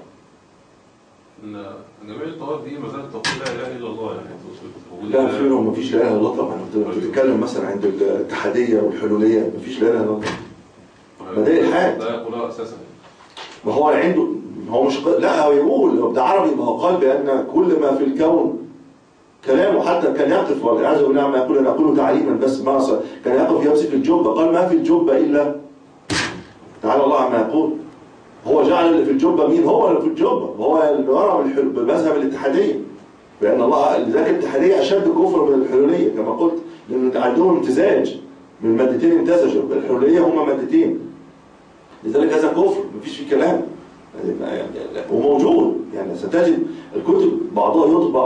ان جميع الطوائف دي ما زالت تقول لا اله الا الله، يعني لا فيهم ما فيش لا اله الا الله طبعا. بتتكلم مثلا عند الاتحاديه والحلوليه ما فيش لا اله الا الله، ما ده الحاد لا يقولها اساسا. ما هو عنده، هو مش لا هو يقول ده عربي، ما هو قال بان كل ما في الكون كلامه، حتى كان يقف والعياذ بالله ما يقول، انا اقول تعليما بس، ما كان يقف يمسك الجبه قال ما في الجبه الا تعالى الله عما يقول. هو جعل اللي في الجبه مين؟ هو اللي في الجبه، هو اللي ورا بمذهب الاتحاديه، لان الله لذلك الاتحاديه اشد كفر من الحلوليه كما قلت، لان عندهم امتزاج من مادتين امتزجوا، الحلوليه هم مادتين، لذلك هذا كفر مفيش فيه كلام وموجود. يعني ستجد الكتب بعضها يطبع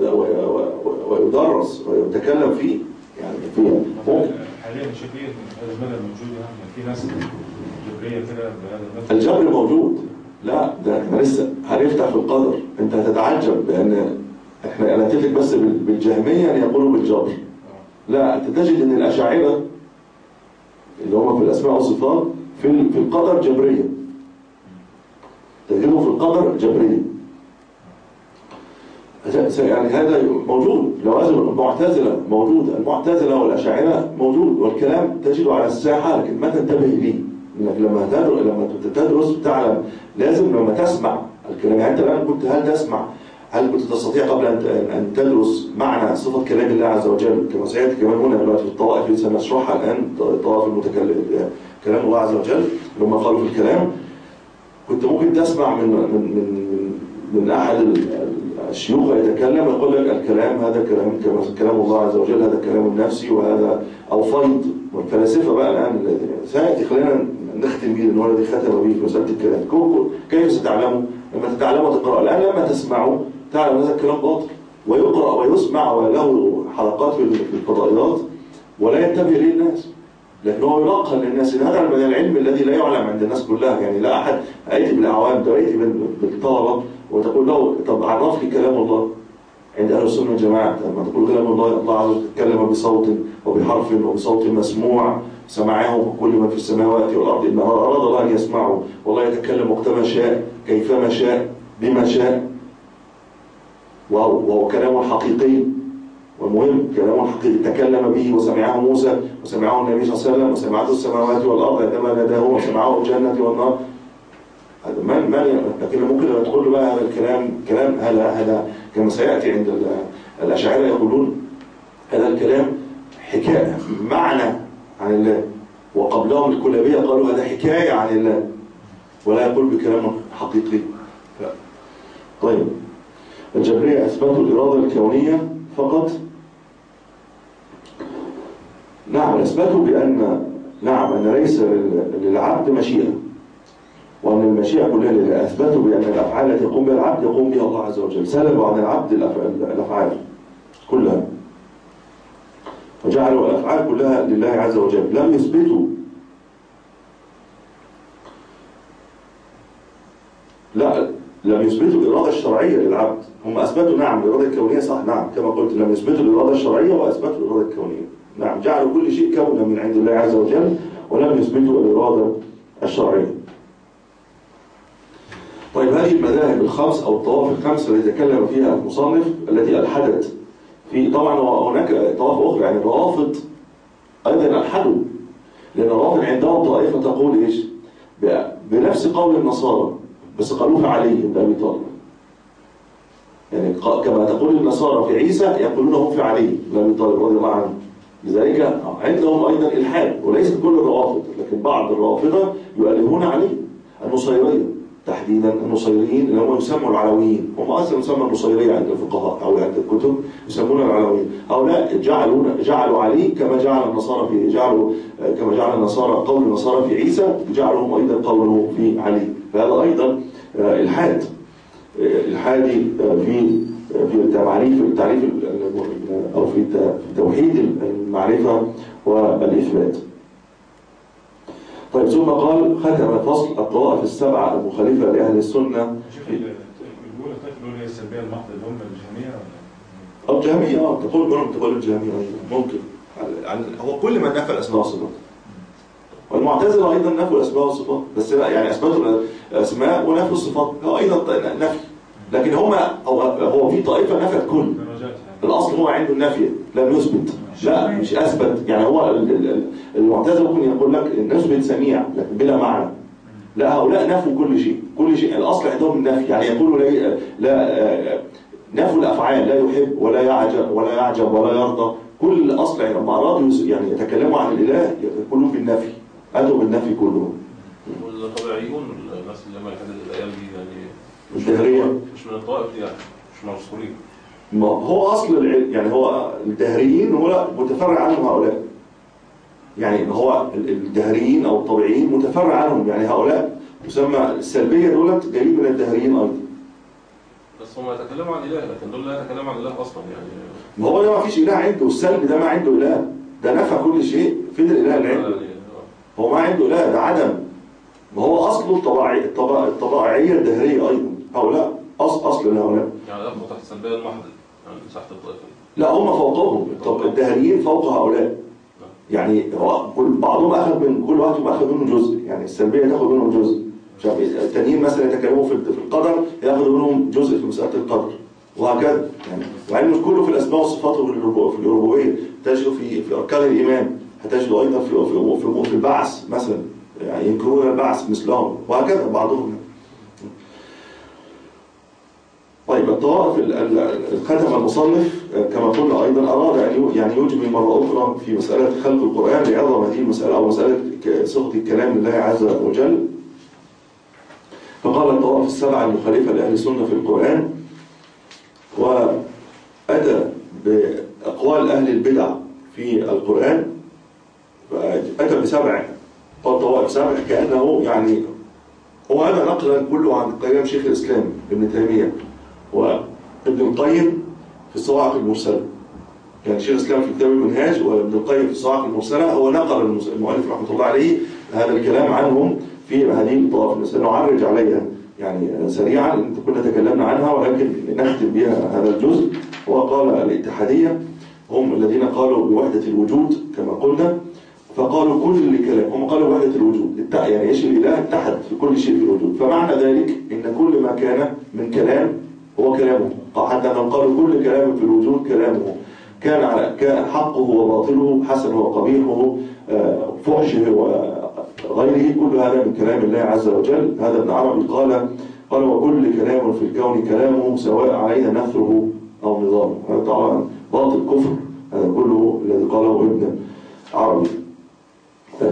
ويدرس ويتكلم فيه، يعني فيها حاليا شكليا هذا المدى موجود، يعني في ناس جبريه كده بهذا المدى. الجبر موجود، لا ده احنا لسه هنفتح في القدر. انت هتتعجب لان احنا انا اتفق بس بالجهميه ان يقولوا بالجبر، لا انت تجد ان الاشاعره اللي هم في الاسماء والصفات في في القدر جبريه، تجدهم في القدر جبريه. يعني هذا موجود، لوازم المعتزله موجوده، المعتزله والاشاعره موجود، والكلام تجده على الساحه لكن ما تنتبه اليه. انك لما تدرس لما تدرس تعلم، لازم لما تسمع الكلام. يعني انت الان كنت هل تسمع هل كنت تستطيع قبل ان ان تدرس معنى صفه كلام الله عز وجل كما سياتي كمان هنا دلوقتي في الطوائف اللي سنشرحها الان، طوائف المتكلم كلام الله عز وجل لما قالوا في الكلام، كنت ممكن تسمع من من من من احد الشيوخ يتكلم يقول لك الكلام هذا كلام كلام الله عز وجل، هذا كلام النفسي وهذا او فيض. والفلاسفه بقى الان سياتي خلينا نختم به، هو الذي ختم به في مساله الكلام. كيف ستعلموا؟ لما تتعلموا وتقرأوا. الان لما تسمعوا تعلم هذا الكلام باطل، ويقرأ ويسمع وله حلقات في الفضائيات ولا ينتبه اليه الناس، لكن هو يلقن للناس. هذا من العلم الذي لا يعلم عند الناس كلها. يعني لا احد ايتي بالاعوام تأتي بالطلبه وتقول له طب عرف لي كلام الله. عند اهل السنه والجماعه لما تقول كلام الله، الله عز وجل تكلم بصوت وبحرف وبصوت مسموع سمعه كل ما في السماوات والارض، انما اراد الله ان يسمعه، والله يتكلم وقتما شاء كيفما شاء بما شاء، وهو كلام حقيقي. والمهم كلام حقيقي تكلم به وسمعه موسى وسمعه النبي صلى الله عليه وسلم وسمعته السماوات والارض عندما ناداه وسمعه الجنه والنار. هذا ما ما لكن ممكن لما تقول له بقى هذا الكلام كلام هذا هذا كما سياتي عند الاشاعره يقولون هذا الكلام حكايه معنى عن الله، وقبلهم الكلابية قالوا هذا حكاية عن الله ولا يقول بكلام حقيقي. ف... طيب الجبرية أثبتوا الإرادة الكونية فقط. نعم أثبتوا بأن نعم أن ليس للعبد مشيئة، وأن المشيئة كلها لله. أثبتوا بأن الأفعال التي يقوم بها العبد يقوم بها الله عز وجل، سلبوا عن العبد الأفعال كلها وجعلوا الأفعال كلها لله عز وجل. لم يثبتوا لا لم يثبتوا الإرادة الشرعية للعبد. هم أثبتوا نعم الإرادة الكونية صح، نعم كما قلت لم يثبتوا الإرادة الشرعية وأثبتوا الإرادة الكونية. نعم جعلوا كل شيء كونا من عند الله عز وجل ولم يثبتوا الإرادة الشرعية. طيب هذه المذاهب الخمس أو الطوائف الخمسة التي تكلم فيها المصنف التي ألحدت في، طبعا هناك طوائف أخرى يعني الروافض أيضا ألحدوا، لأن الروافض عندهم طائفة تقول إيش بنفس قول النصارى بس قالوا في علي بن أبي طالب، يعني كما تقول النصارى في عيسى يقولون هم في علي بن أبي طالب رضي الله عنه. لذلك عندهم أيضا إلحاد، وليس كل الروافض لكن بعض الرافضة يؤلهون علي. النصيرية تحديدا النصيريين اللي هم يسموا العلويين، هم اصلا يسمى النصيريه عند الفقهاء او عند الكتب يسمون العلويين. هؤلاء جعلوا جعلوا علي كما جعل النصارى في جعلوا كما جعل النصارى قول النصارى في عيسى، جعلهم ايضا قوله في علي. فهذا ايضا الحاد الحادي في في تعريف التعريف او في توحيد المعرفه والاثبات. طيب ثم قال ختم فصل الطوائف السبعة المخالفة لأهل السنة. شوف الأولى الطائفة هي السلبية المحضة اللي هم الجهمية ولا؟ أو الجهمية اه تقول منهم تقول الجهمية ممكن. هو كل من نفى الأسماء والصفات. والمعتزلة أيضا نفوا الأسماء والصفات، بس لا يعني أثبتوا الأسماء ونفوا الصفات هو أيضا نفي. لكن هما هو هو في طائفة نفت كل. الأصل هو عنده النفي لم يثبت. لا مش أثبت، يعني هو المعتزلة ممكن يقول لك نثبت سميع لكن بلا معنى. لا هؤلاء نفوا كل شيء، كل شيء الأصل عندهم النفي، يعني يقولوا لا, لا نفوا الأفعال، لا يحب ولا يعجب ولا يعجب ولا يرضى. كل أصل لما أرادوا يعني يتكلموا عن الإله يقولون بالنفي، أتوا بالنفي كلهم. والطبيعيون الناس اللي ما كانت الأيام دي يعني الدهرية مش من الطائف دي يعني مش منصورين. ما هو أصل العلم يعني هو الدهريين هو متفرع عنهم هؤلاء، يعني هو الدهريين أو الطبيعيين متفرع عنهم، يعني هؤلاء يسمى السلبية دولت جايين من الدهريين أيضا. بس هم يتكلموا عن إله لكن دول لا يتكلموا عن إله أصلا يعني. ما هو ده ما فيش إله عنده، السلبي ده ما عنده إله، ده نفى كل شيء. فين الإله اللي عنده؟ هو ما عنده إله، ده عدم. ما هو أصله الطبيعي الطبيعية الدهرية أيضا، هؤلاء أصل أصل هؤلاء. يعني يخبط تحت السلبية المحضة يعني تحت الطائفة. لا هم فوقهم، طب الدهريين فوق هؤلاء. يعني بعضهم أخذ من كل واحد أخذ منه جزء، يعني السلبية تأخذ منهم جزء. التانيين مثلا يتكلموا في القدر يأخذوا منهم جزء في مسألة القدر وهكذا يعني. وعلم كله في الأسماء والصفات وفي الربوبية تجد في في أركان الإيمان، هتجد أيضا في في في البعث مثلا، يعني ينكرون البعث مثلهم وهكذا بعضهم. طيب الطوائف الختم المصنف كما قلنا أيضا أراد أن يعني يجمل مرة أخرى في مسألة خلق القرآن لعظم هذه المسألة أو مسألة صيغة الكلام لله عز وجل. فقال الطوائف السبعة المخالفة لأهل السنة في القرآن، وأتى بأقوال أهل البدع في القرآن، فأتى بسبع طوائف سبع كأنه يعني وهذا نقلا كله عن كلام شيخ الإسلام ابن تيمية وابن القيم في الصواعق المرسلة. يعني شيخ الإسلام في كتاب المنهاج وابن القيم في الصواعق المرسلة هو نقل المؤلف رحمة الله عليه هذا الكلام عنهم في هذه الطوائف. سنعرج عليها يعني سريعا، كنا تكلمنا عنها ولكن نختم بها هذا الجزء. وقال الاتحادية هم الذين قالوا بوحدة الوجود كما قلنا، فقالوا كل كلام، هم قالوا وحدة الوجود يعني ايش الإله اتحد في كل شيء في الوجود، فمعنى ذلك ان كل ما كان من كلام هو كلامه، حتى انهم قالوا كل كلام في الوجود كلامه، كان على كان حقه وباطله، حسنه وقبيحه، فحشه وغيره، كل هذا من كلام الله عز وجل. هذا ابن عربي قال قال وكل كلام في الكون كلامه سواء علينا نثره او نظامه. هذا طبعا باطل كفر، هذا كله الذي قاله ابن عربي.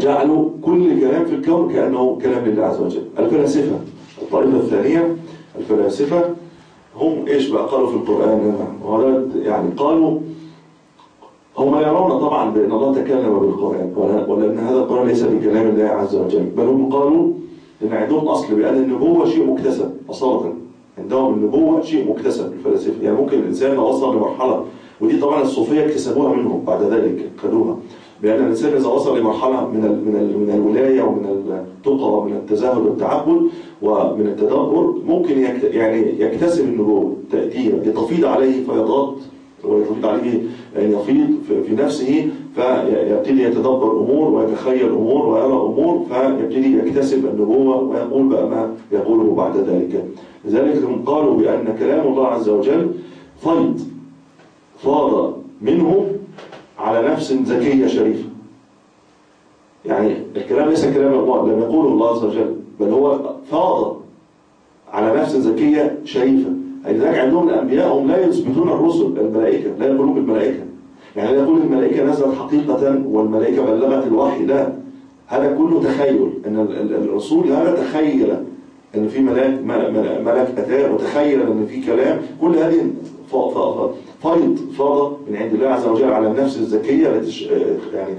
فجعلوا كل كلام في الكون كأنه كلام لله عز وجل. الفلاسفة الطائفة الثانية الفلاسفة هم إيش بقى قالوا في القرآن؟ يعني قالوا هم يرون طبعا بأن الله تكلم بالقرآن ولأن هذا القرآن ليس بكلام الله عز وجل، بل هم قالوا إن عندهم أصل بأن النبوة شيء مكتسب أصالة. عندهم النبوة شيء مكتسب الفلاسفة، يعني ممكن الإنسان وصل لمرحلة، ودي طبعا الصوفية اكتسبوها منهم بعد ذلك خدوها، بأن الإنسان إذا وصل لمرحلة من من من الولاية ومن التقى ومن التزاهد والتعبد ومن التدبر ممكن يعني يكتسب النبوة تأتيه، يتفيض عليه فيضات ويفيض عليه يعني يفيض في نفسه، فيبتدي يتدبر أمور ويتخيل أمور ويرى أمور، فيبتدي يكتسب النبوة ويقول بقى ما يقوله بعد ذلك. لذلك هم قالوا بأن كلام الله عز وجل فيض فاض منه على نفس زكية شريفة. يعني الكلام ليس كلام الله لم يقوله الله عز وجل، بل هو فاض على نفس زكية شريفة. لذلك عندهم الأنبياء هم لا يثبتون الرسل الملائكة، لا يقولون بالملائكة، يعني لا يقول الملائكة نزلت حقيقة والملائكة بلغت الوحي، لا، هذا كله تخيل. أن الرسول هذا تخيل أن في ملاك ملك أتاه وتخيل أن في كلام، كل هذه فيض فاض من عند الله عز وجل على النفس الزكية التي يعني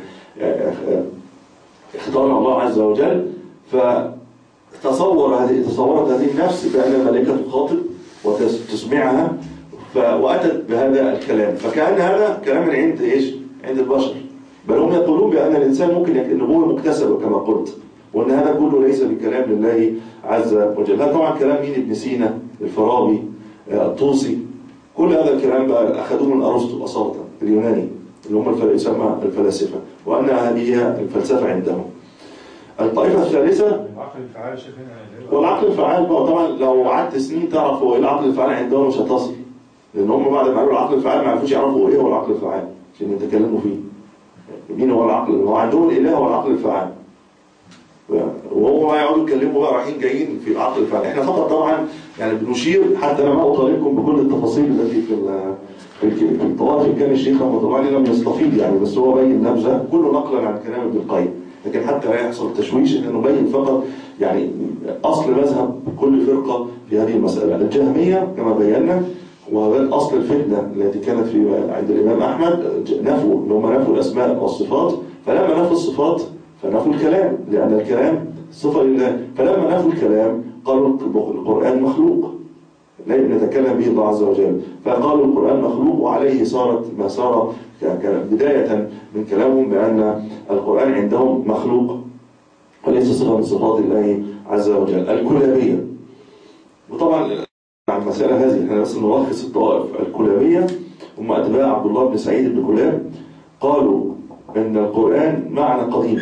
اختارها الله عز وجل. فتصور هذه تصورت هذه النفس بأن الملائكة تخاطب وتسمعها وأتت بهذا الكلام، فكأن هذا كلام من عند إيش؟ عند البشر. بل هم يقولون بأن الإنسان ممكن النبوة مكتسبة كما قلت، وأن هذا كله ليس بكلام لله عز وجل. هذا طبعا كلام مين؟ ابن سينا، الفارابي، الطوسي، كل هذا الكلام بقى أخذوه من أرسطو أصالة اليوناني اللي هم يسمى الفلاسفة، وأن هذه هي الفلسفة عندهم. الطائفة الثالثة العقل الفعال شايفين، والعقل الفعال طبعا لو قعدت سنين تعرف هو ايه العقل الفعال عندهم مش هتصل، لأن هم بعد ما قالوا العقل الفعال ما عرفوش يعرفوا ايه هو العقل الفعال عشان يتكلموا فيه. مين هو العقل؟ هو عندهم الإله هو العقل الفعال، وهو ما يقعدوا يتكلموا بقى رايحين جايين في العقل الفعال. احنا فقط طبعا يعني بنشير، حتى انا ما اطالبكم بكل التفاصيل التي في في الطوائف. كان الشيخ رحمه الله عليه لم يستفيض يعني، بس هو بين نبذه كله نقلا عن كلام ابن القيم، لكن حتى لا يحصل تشويش انه نبين فقط يعني اصل مذهب كل فرقه في هذه المساله. الجهميه كما بينا، وهذا اصل الفتنه التي كانت في عند الامام احمد، نفوا اللي هم نفوا الاسماء والصفات، فلما نفوا الصفات فنفوا الكلام، لان الكلام صفه لله، فلما نفوا الكلام قالوا القران مخلوق لا نتكلم به الله عز وجل، فقالوا القرآن مخلوق، وعليه صارت ما صار بداية من كلامهم بأن القرآن عندهم مخلوق وليس صفة من صفات الله عز وجل. الكلابية، وطبعا عن المسألة هذه احنا بس نلخص الطوائف. الكلابية هم أتباع عبد الله بن سعيد بن كلاب، قالوا أن القرآن معنى قديم،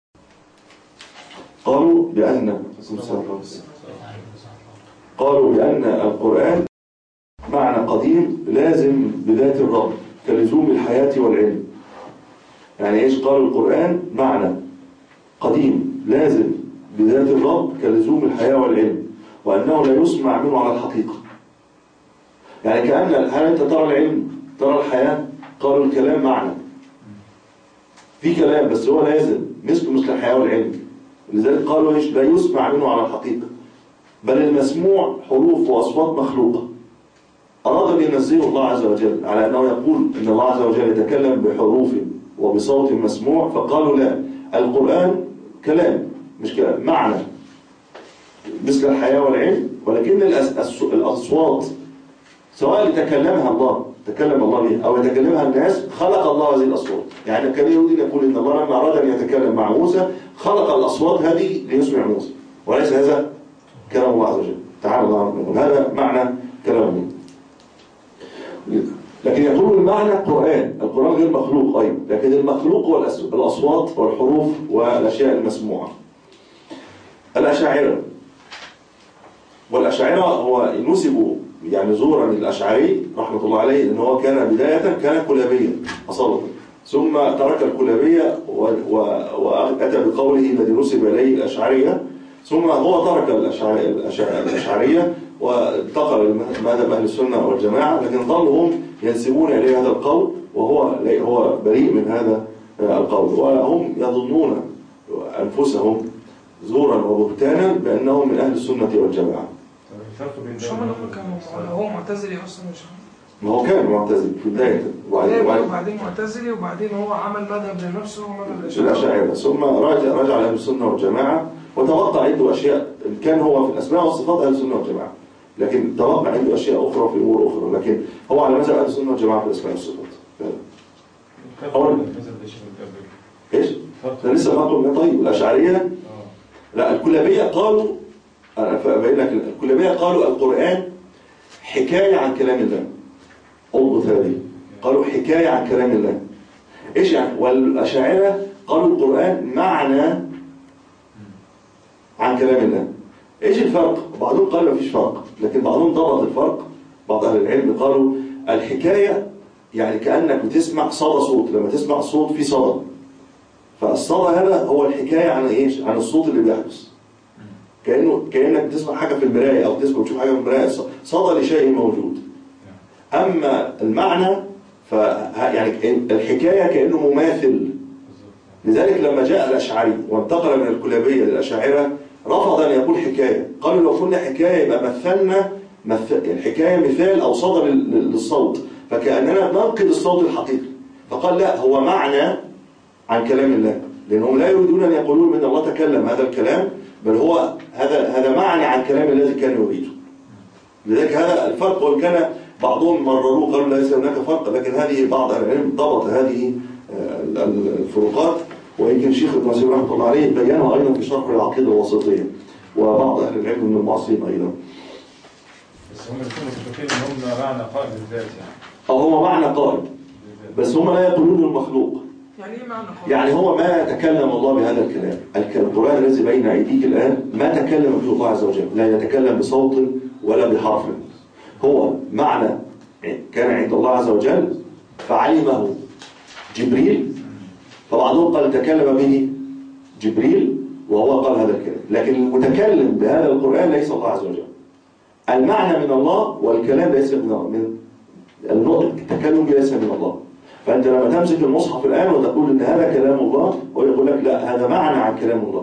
قالوا بأن قالوا بأن القرآن معنى قديم لازم بذات الرب كلزوم الحياة والعلم. يعني إيش؟ قالوا القرآن معنى قديم لازم بذات الرب كلزوم الحياة والعلم، وأنه لا يسمع منه على الحقيقة. يعني كأن هل أنت ترى العلم ترى الحياة؟ قالوا الكلام معنى، في كلام بس هو لازم مثل مثل الحياة والعلم، لذلك قالوا إيش؟ لا يسمع منه على الحقيقة، بل المسموع حروف وأصوات مخلوقة. أراد أن ينزله الله عز وجل على أنه يقول إن الله عز وجل يتكلم بحروف وبصوت مسموع، فقالوا لا، القرآن كلام مش كلام، معنى مثل الحياة والعلم، ولكن الأصوات سواء يتكلمها الله تكلم الله بها أو يتكلمها الناس، خلق الله هذه الأصوات. يعني كان يريد يقول إن الله لما أراد أن يتكلم مع موسى خلق الأصوات هذه ليسمع موسى، وليس هذا كلام الله عز وجل تعالى الله عنه. هذا معنى كلامه. لكن يقول المعنى قرآن، القرآن غير مخلوق أيضا، لكن المخلوق هو الأصوات والحروف والأشياء المسموعة. الأشاعرة، والأشاعرة هو نسبوا يعني زورا للأشعري رحمة الله عليه، إنه هو كان بداية كان كلابيا أصلا، ثم ترك الكلابية وأتى بقوله الذي نسب إليه الأشعرية، ثم هو ترك الأشعرية وانتقل لمذهب أهل السنة والجماعة، لكن ظلوا هم ينسبون إليه هذا القول، وهو هو بريء من هذا القول، وهم يظنون أنفسهم زورا وبهتانا بأنهم من أهل السنة والجماعة. مش هم اللي كانوا هو معتزلي أصلا مش ما هو كان معتزل في بداية وبعدين, وبعدين معتزلي وبعدين هو عمل مذهب لنفسه ومذهب الأشاعرة ثم رجع رجع لأهل السنة والجماعة وتوقع عنده أشياء كان هو في الأسماء والصفات أهل السنة والجماعة لكن توقع عنده أشياء أخرى في أمور أخرى لكن هو على مذهب أهل السنة والجماعة في الأسماء والصفات. أول إيش؟ أنا لسه ما قلنا. طيب الأشعرية لا الكلابية قالوا أنا فأبين لك الكلابية قالوا القرآن حكاية عن كلام الله. أضبط هذه قالوا حكاية عن كلام الله. إيش يعني؟ والأشاعرة قالوا القرآن معنى عن كلام الله. إيش الفرق؟ بعضهم قال ما فيش فرق لكن بعضهم ضبط الفرق. بعض أهل العلم قالوا الحكاية يعني كأنك بتسمع صدى صوت لما تسمع الصوت في صدى فالصدى هذا هو الحكاية عن إيش؟ عن الصوت اللي بيحدث كأنه كأنك بتسمع حاجة في المراية أو تسمع تشوف حاجة في المراية صدى لشيء موجود. أما المعنى ف يعني الحكاية كأنه مماثل. لذلك لما جاء الأشعري وانتقل من الكلابية للأشاعرة رفض أن يقول حكاية. قالوا لو قلنا حكاية يبقى مثلنا مثل الحكاية مثال أو صدى للصوت فكأننا ننقل الصوت الحقيقي. فقال لا هو معنى عن كلام الله لأنهم لا يريدون أن يقولون من الله تكلم هذا الكلام بل هو هذا هذا معنى عن كلام الذي كان يريده. لذلك هذا الفرق وإن كان بعضهم مرروه قالوا ليس هناك فرق لكن هذه بعض العلم ضبط هذه الفروقات ويمكن الشيخ ابن عثيمين رحمه الله عليه بيانها أيضا في شرح العقيدة الوسطية وبعض أهل العلم من المعاصرين أيضا. بس هم يكونوا متفقين ان هم معنى قائم بالذات يعني. أو هو معنى قائم بس هم لا يقولون المخلوق. يعني ايه معنى قائم؟ يعني هو ما تكلم الله بهذا الكلام. القرآن الذي بين أيديك الآن ما تكلم به الله عز وجل لا يتكلم بصوت ولا بحرف. هو معنى كان عند الله عز وجل فعلمه جبريل فبعضهم قال تكلم به جبريل وهو قال هذا الكلام لكن المتكلم بهذا القرآن ليس الله عز وجل. المعنى من الله والكلام ليس من النطق التكلم ليس من الله. فأنت لما تمسك المصحف الآن وتقول إن هذا كلام الله ويقول لك لا هذا معنى عن كلام الله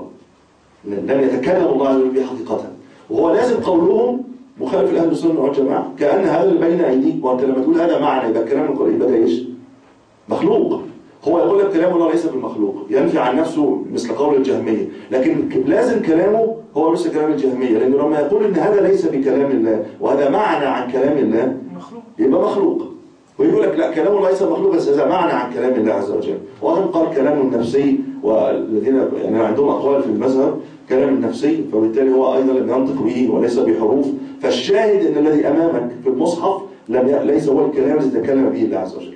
لم يتكلم الله عز وجل به حقيقة وهو لازم قولهم مخالف لأهل السنة والجماعة كأن هذا اللي بين أيديك وأنت لما تقول هذا معنى يبقى كلام القرآن يبقى إيش؟ مخلوق. هو يقول لك كلام الله ليس بالمخلوق ينفي عن نفسه مثل قول الجهمية لكن لازم كلامه هو مثل كلام الجهمية لأنه لما يقول إن هذا ليس بكلام الله وهذا معنى عن كلام الله يبقى مخلوق ويقول لك لا كلام الله ليس مخلوق بس هذا معنى عن كلام الله عز وجل. وهذا قال كلام النفسي والذين يعني عندهم أقوال في المذهب كلام النفسي فبالتالي هو أيضا لم ينطق به وليس بحروف. فالشاهد أن الذي أمامك في المصحف لم ي... ليس هو الكلام الذي تكلم به الله عز وجل.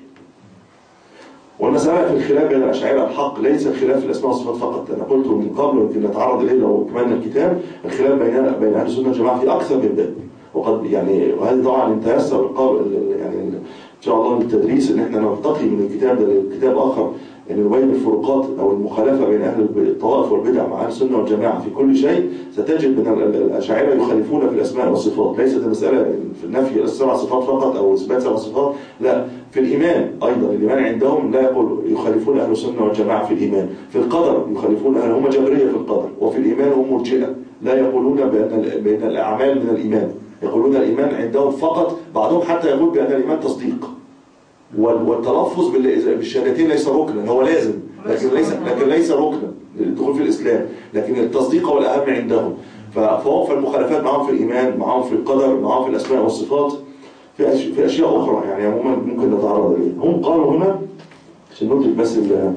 والمسألة في الخلاف بين الأشاعرة الحق ليس الخلاف في الأسماء والصفات فقط. أنا قلت من قبل ويمكن نتعرض إليه لو كمان الكتاب الخلاف بين بين أهل السنة والجماعة في أكثر من باب وقد يعني وهذه طبعا تيسر القول يعني إن شاء الله للتدريس إن إحنا نرتقي من الكتاب ده لكتاب آخر يعني نبين الفروقات أو المخالفة بين أهل الطوائف والبدع مع أهل السنة والجماعة في كل شيء. ستجد من الأشاعرة يخالفون في الأسماء والصفات ليست المسألة في النفي السبع صفات فقط أو إثبات سبع صفات لا في الإيمان أيضا الإيمان عندهم لا يقول يخالفون أهل السنة والجماعة في الإيمان. في القدر يخالفون أهل هم جبرية في القدر وفي الإيمان هم مرجئة لا يقولون بأن بأن الأعمال من الإيمان يقولون الإيمان عندهم فقط. بعضهم حتى يقول بأن الإيمان تصديق والتلفظ بالشهادتين ليس ركنا هو لازم لكن ليس لكن ليس ركنا للدخول في الإسلام لكن التصديق هو الأهم عندهم. فهو في المخالفات معهم في الإيمان معهم في القدر معهم في الأسماء والصفات في في أشياء أخرى يعني عموما ممكن نتعرض إليها. هم قالوا هنا عشان ندرك بس ال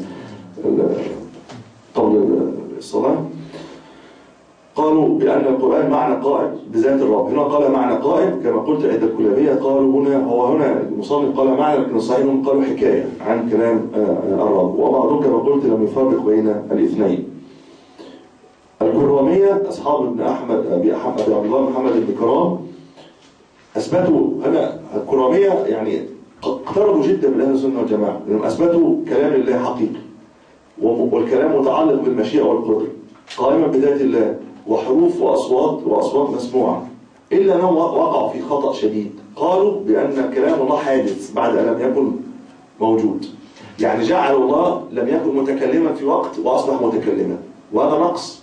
قبل الصلاة قالوا بأن القرآن معنى قائم بذات الرب. هنا قال معنى قائم كما قلت عند الكلابية قالوا هنا هو هنا المصنف قال معنى لكن الصحيح هم قالوا حكاية عن كلام الرب وبعضهم كما قلت لم يفرق بين الاثنين. الكرامية أصحاب ابن أحمد أبي أحمد أبي عبد الله محمد بن كرام أثبتوا هنا الكرامية يعني اقتربوا جدا من أهل السنة والجماعة لأنهم أثبتوا كلام الله حقيقي والكلام متعلق بالمشيئة والقدرة قائما بذات الله وحروف وأصوات وأصوات مسموعة إلا أنهم وقعوا في خطأ شديد. قالوا بأن كلام الله حادث بعد أن لم يكن موجود يعني جعل الله لم يكن متكلما في وقت وأصبح متكلما وهذا نقص،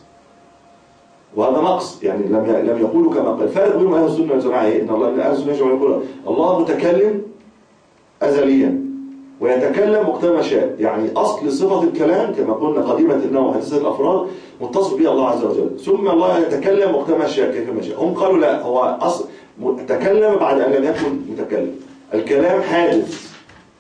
وهذا نقص. يعني لم لم يقولوا كما قال. الفارق بينهم اهل السنه والجماعه ايه؟ ان الله ان اهل السنه والجماعه يقولوا الله متكلم ازليا ويتكلم وقت ما شاء. يعني اصل صفه الكلام كما قلنا قديمه انه وحديثه الافراد متصف به الله عز وجل، ثم الله يتكلم وقت ما شاء كيف ما شاء. هم قالوا لا، هو اصل تكلم بعد ان لم يكن متكلم، الكلام حادث.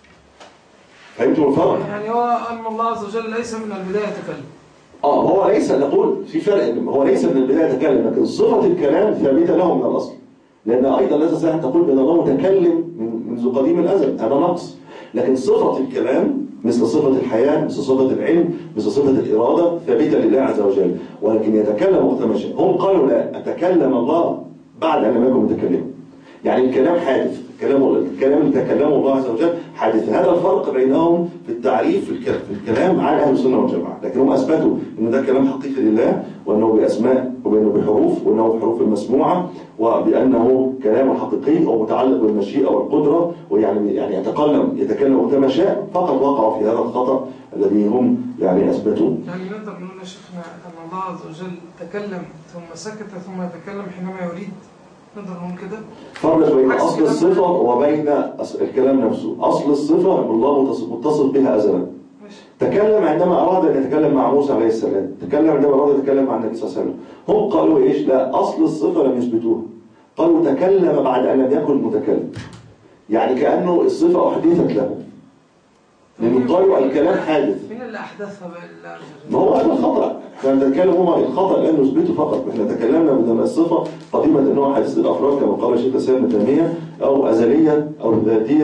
فهمتوا الفرق؟ يعني هو ان الله عز وجل ليس من البدايه يتكلم. اه هو ليس، نقول في فرق، هو ليس من البدايه يتكلم، لكن صفه الكلام ثابته له من الاصل. لان ايضا لا تستطيع ان تقول بان الله متكلم منذ قديم الازل، هذا نقص. لكن صفه الكلام مثل صفه الحياه، مثل صفه العلم، مثل صفه الاراده ثابته لله عز وجل، ولكن يتكلم وقت ما شاء. هم قالوا لا، اتكلم الله بعد ان لم يكن متكلما. يعني الكلام حادث، الكلام الكلام اللي تكلمه الله عز وجل حادث. هذا الفرق بينهم في التعريف في الكلام عن اهل السنه والجماعه. لكن هم اثبتوا ان ده كلام حقيقي لله، وانه باسماء وبانه بحروف، وانه بحروف مسموعه، وبانه كلام حقيقي او متعلق بالمشيئه والقدره، ويعني يعني يتكلم يتكلم وقت ما شاء. فقط وقعوا في هذا الخطا الذي هم يعني اثبتوه. يعني نقدر نقول يا شيخنا ان الله عز وجل تكلم ثم سكت ثم يتكلم حينما يريد، نقدر نقول كده؟ فرق بين اصل الصفه وبين الكلام نفسه. اصل الصفه ان الله متصف بها ازلا. تكلم عندما اراد ان يتكلم مع موسى عليه السلام، تكلم عندما اراد ان يتكلم مع النبي صلى الله عليه وسلم. هم قالوا ايش؟ لا، اصل الصفه لم يثبتوها، قالوا تكلم بعد ان لم يكن متكلم. يعني كانه الصفه احدثت له، لان قالوا الكلام حادث. مين اللي احدثها بقى؟ ما هو هذا الخطا. احنا بنتكلم هما الخطا لانه نثبته فقط. احنا تكلمنا من الصفه قديمه انه حادثه الافراد كما قال شيخ الاسلام ابن تيميه، او ازليه او ذاتيه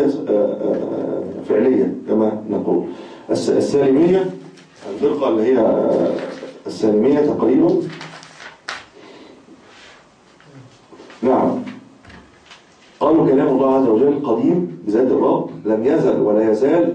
فعليه كما نقول. السالميه الفرقه اللي هي السالميه تقريبا، نعم، قالوا كلام الله عز وجل قديم بذات الرب، لم يزل ولا يزال،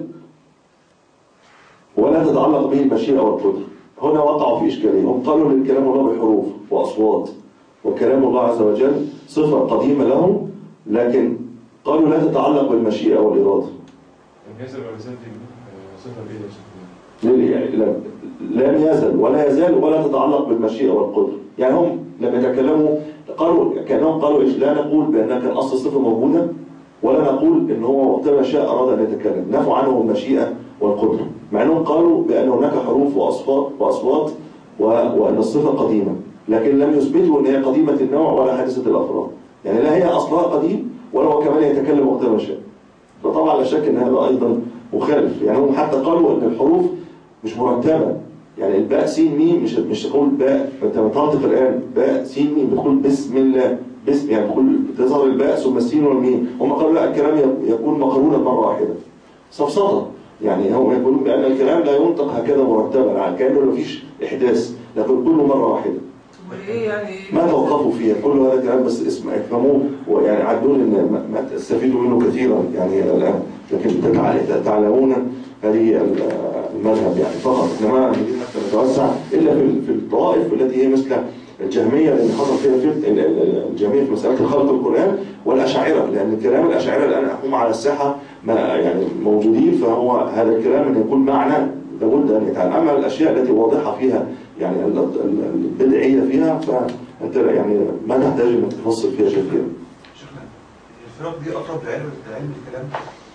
ولا تتعلق به المشيئة والقدرة. هنا وقعوا في إشكالية. هم قالوا ان كلام الله بحروف وأصوات، وكلام الله عز وجل صفة قديمة لهم، لكن قالوا لا تتعلق بالمشيئة والإرادة. لم يزل ولا يزال دي صفة بيه يا شيخ. لم يزل ولا يزال ولا تتعلق بالمشيئة والقدرة. يعني هم لما يتكلموا قالوا كأنهم قالوا إيش؟ لا نقول بأنها كان أصل الصفة موجودة، ولا نقول إن هو وقتما شاء أراد أن يتكلم. نفوا عنه المشيئة والقدرة، مع أنهم قالوا بأن هناك حروف وأصوات وأصوات وأن الصفة قديمة، لكن لم يثبتوا أن هي قديمة النوع ولا حادثة الأفراد. يعني لا هي أصلها قديم ولا هو كمان يتكلم وقتما شاء. فطبعا لا شك أن هذا أيضا مخالف. يعني هم حتى قالوا أن الحروف مش مرتبة. يعني الباء سين ميم مش مش تقول باء، انت بتنطق الان باء سين ميم بتقول بسم الله، بسم يعني بتقول بتظهر الباء ثم السين والميم. هم قالوا لا، الكلام يكون مقرونا مره واحده سفسطه. يعني هم يقولون بان الكلام لا ينطق هكذا مرتبا كانه ما فيش احداث، لكن كله مره واحده. ايه يعني ما توقفوا فيها، كل هذا كلام بس اسم افهموه، ويعني عدون ان ما تستفيدوا منه كثيرا يعني الان، لكن تعلمون هذه المذهب يعني فقط. انما نريد حتى نتوسع الا في الطوائف التي هي مثل الجهميه، لان حصل فيها الجهميه في مساله خلق القران، والاشاعره، لان كلام الاشاعره الان هم على الساحه ما يعني موجودين، فهو هذا الكلام ان يكون معنى لابد ان يتعلم. اما الاشياء التي واضحه فيها يعني البدعيه فيها، فانت يعني ما تحتاج انك تفصل فيها كثيرا. شيخنا الفرق دي اقرب لعلم علم الكلام؟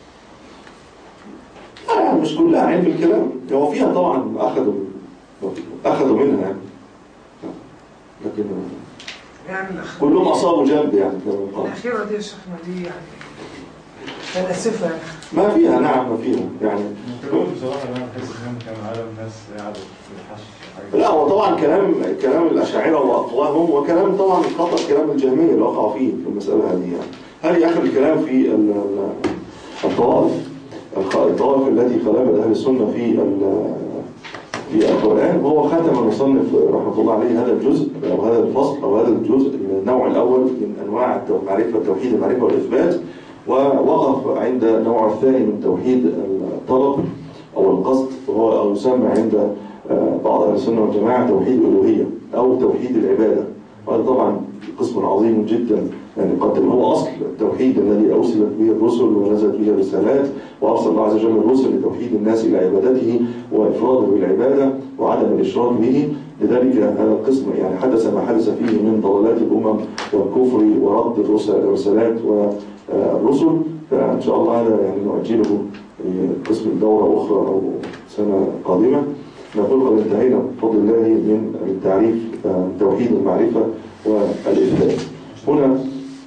يعني مش كلها علم الكلام، هو فيها طبعا اخذوا اخذوا منها يعني، لكن يعني كلهم اصابوا جنب يعني كما قال. الاخيره دي يا شيخنا دي يعني فلاسفه يعني. ما فيها، نعم ما فيها يعني. بصراحه انا بحس ان كان عالم الناس قاعده في الحش. لا هو طبعا كلام كلام الاشاعره واقواهم، وكلام طبعا خطا كلام الجهميه اللي وقعوا فيه في المساله هذه يعني. هذه اخر الكلام في الطوائف الطوائف التي خالفت اهل السنه في في القران. وهو ختم المصنف رحمه الله عليه هذا الجزء او هذا الفصل او هذا الجزء النوع الاول من انواع المعرفه، التوحيد المعرفه والاثبات، ووقف عند النوع الثاني من توحيد الطلب او القصد، وهو او يسمى عند بعض اهل السنه والجماعه توحيد الالوهيه او توحيد العباده. وهذا طبعا قسم عظيم جدا، يعني قد هو اصل التوحيد الذي ارسلت به الرسل ونزلت به الرسالات، وارسل الله عز وجل الرسل لتوحيد الناس الى عبادته وافراده بالعباده وعدم الاشراك به. لذلك هذا القسم يعني حدث ما حدث فيه من ضلالات الأمم والكفر ورد الرسالات والرسل، فإن شاء الله هذا يعني نؤجله قسم دورة أخرى أو سنة قادمة. نقول قد انتهينا بفضل الله من التعريف توحيد المعرفة والإثبات. هنا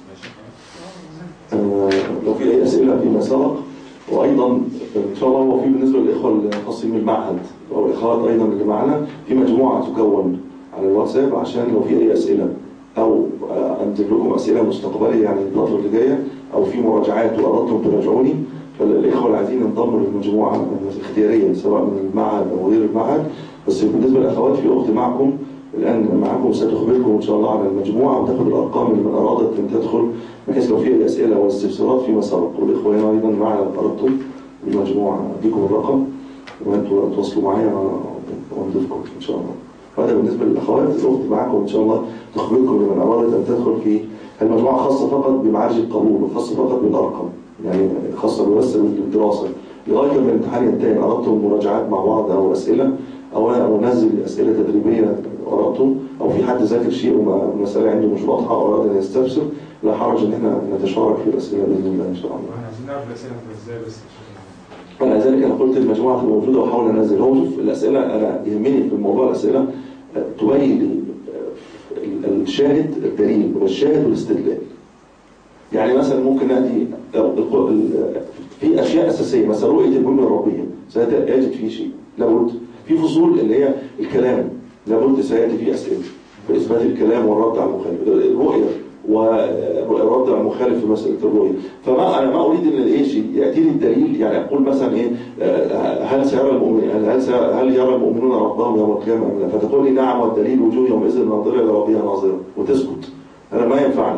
لو في أي أسئلة فيما سبق، وأيضا إن شاء الله هو في بالنسبة للإخوة الخاصين بالمعهد أو الإخوات أيضا اللي معنا في مجموعة تكون على الواتساب عشان لو في أي أسئلة أو أنزل لكم أسئلة مستقبلية يعني الفترة اللي جاية أو في مراجعات وأردتم تراجعوني، فالإخوة اللي عايزين ينضموا للمجموعة اختيارية سواء من المعهد أو غير المعهد. بس بالنسبة للأخوات في أخت معكم الآن معكم ستخبركم إن شاء الله على المجموعة وتاخد الأرقام اللي من أرادت أن تدخل بحيث لو في أي أسئلة أو استفسارات فيما سبق. والإخوة هنا أيضا معنا أردتم بالمجموعة أديكم الرقم وأنتوا تواصلوا معايا وأنضيفكم إن شاء الله. وهذا بالنسبة للأخوات. الأخت معكم إن شاء الله تخبركم لمن أرادت أن تدخل في المجموعة خاصة فقط بمعارج القبول وخاصة فقط بالأرقام، يعني خاصة بس بالدراسة لغاية ما الامتحان ينتهي. أردتم مراجعات مع بعض أو أسئلة أو أنا أنزل أسئلة تدريبية أردتم أو في حد ذاكر شيء ومسألة عنده مش واضحة أو أراد أن يستفسر، لا حرج إن إحنا نتشارك في الأسئلة بإذن الله إن شاء الله. احنا عايزين نعرف الأسئلة إزاي بس. أنا لذلك أنا قلت المجموعة موجودة وأحاول أنزل. هو شوف الأسئلة أنا يهمني في الموضوع الأسئلة تبين لي الشاهد الدليل والشاهد والاستدلال. يعني مثلا ممكن نأتي في أشياء أساسية مثلا رؤية الجملة الربية سيجد فيه شيء لابد، في فصول اللي هي الكلام لابد سيأتي فيه أسئلة في إثبات الكلام والرد على المخالف، الرؤية والرد على المخالف في مسألة الرؤية. فما أنا ما أريد أن إيش يأتيني الدليل، يعني أقول مثلا إيه هل سيرى المؤمنين هل سيرى هل يرى المؤمنون ربهم يوم القيامة أم لا؟ فتقول لي نعم والدليل وجوه يومئذ ناظرة إلى ربها ناظرة وتسكت. أنا ما ينفعني.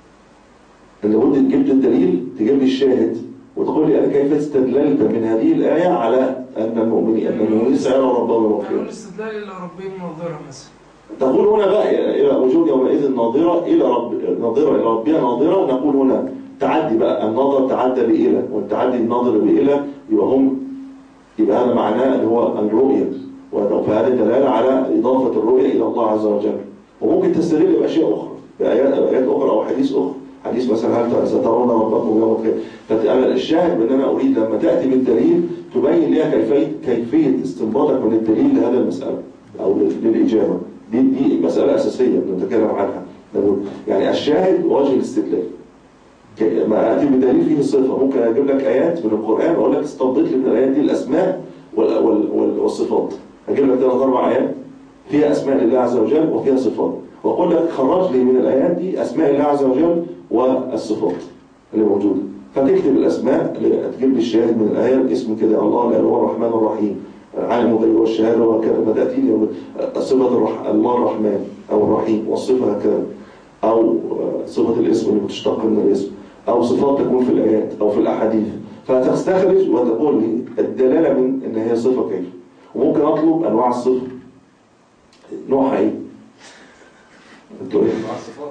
لابد تجيب لي الدليل تجيب لي الشاهد وتقول لي أنا كيف استدللت من هذه الآية على أن المؤمنين أن المؤمنين سيرى ربهم يوم القيامة. الاستدلال إلى ربهم ناظرة مثلا. تقول هنا بقى إلى وجود يومئذ ناظرة إلى رب ناظرة إلى ربها ناظرة. نقول هنا تعدي بقى النظر تعدى بإلى والتعدي الناظر بإلى يبقى هم يبقى هذا معناه اللي هو الرؤية، فهذه دلالة على إضافة الرؤية إلى الله عز وجل. وممكن تستدل بأشياء أخرى بآيات آيات أخرى أو حديث أخرى، حديث مثلا هل سترون ربكم يوم القيامة. فأنا الشاهد بأن أنا أريد لما تأتي بالدليل تبين لي كيفية كيفية استنباطك من الدليل لهذا المسألة أو للإجابة. دي دي مسألة أساسية بنتكلم عنها. يعني الشاهد وجه الاستدلال. ما أتي بدليل فيه الصفة ممكن أجيب لك آيات من القرآن وأقول لك استنبط لي من الآيات دي الأسماء والصفات. أجيب لك ثلاث أربع آيات فيها أسماء لله عز وجل وفيها صفات، وأقول لك خرج لي من الآيات دي أسماء الله عز وجل والصفات اللي موجودة. فتكتب الأسماء تجيب لي الشاهد من الآية اسم كده الله الآن هو الرحمن الرحيم عالم الغيب والشهادة وكذا. فتأتيني صفة الرح... الله الرحمن أو الرحيم والصفة هكذا أو صفة الاسم اللي بتشتق من الاسم أو صفات تكون في الآيات أو في الأحاديث. فتستخرج وتقول لي الدلالة من إن هي صفة كيف. وممكن أطلب أنواع الصفة نوعها إيه؟ انتوا إيه؟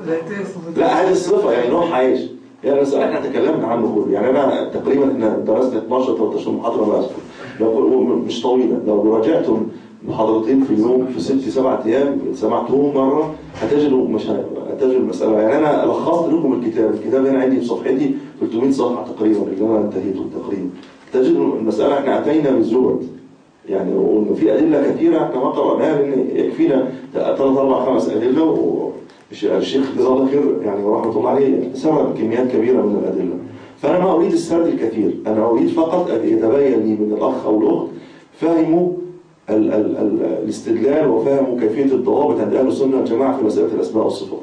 لا هذه الصفة يعني نوعها إيش؟ يعني مسألة احنا تكلمنا عنه كله. يعني أنا تقريبا إحنا درسنا اثناشر ثلاثة عشر محاضرة ما أذكر لو مش طويلة. لو راجعتم محاضرتين في اليوم في ست سبعة أيام سمعتهم مرة هتجدوا مش هتجدوا المسألة. يعني أنا لخصت لكم الكتاب. الكتاب هنا عندي في صفحتي ثلاثمائة صفحة تقريبا اللي أنا انتهيته تقريبا. تجدوا المسألة احنا أتينا بالزبد يعني وفي أدلة كثيرة احنا ما قرأناها لأن يكفينا ثلاث أربع خمس أدلة. والشيخ جزاه الله خير يعني ورحمة الله عليه سرد كميات كبيرة من الأدلة. فأنا ما أريد السرد الكثير، أنا أريد فقط أن يتبين لي من الأخ أو الأخت فهموا ال ال ال الاستدلال وفهموا كيفية الضوابط عند أهل السنة والجماعة في مسألة الأسماء والصفات.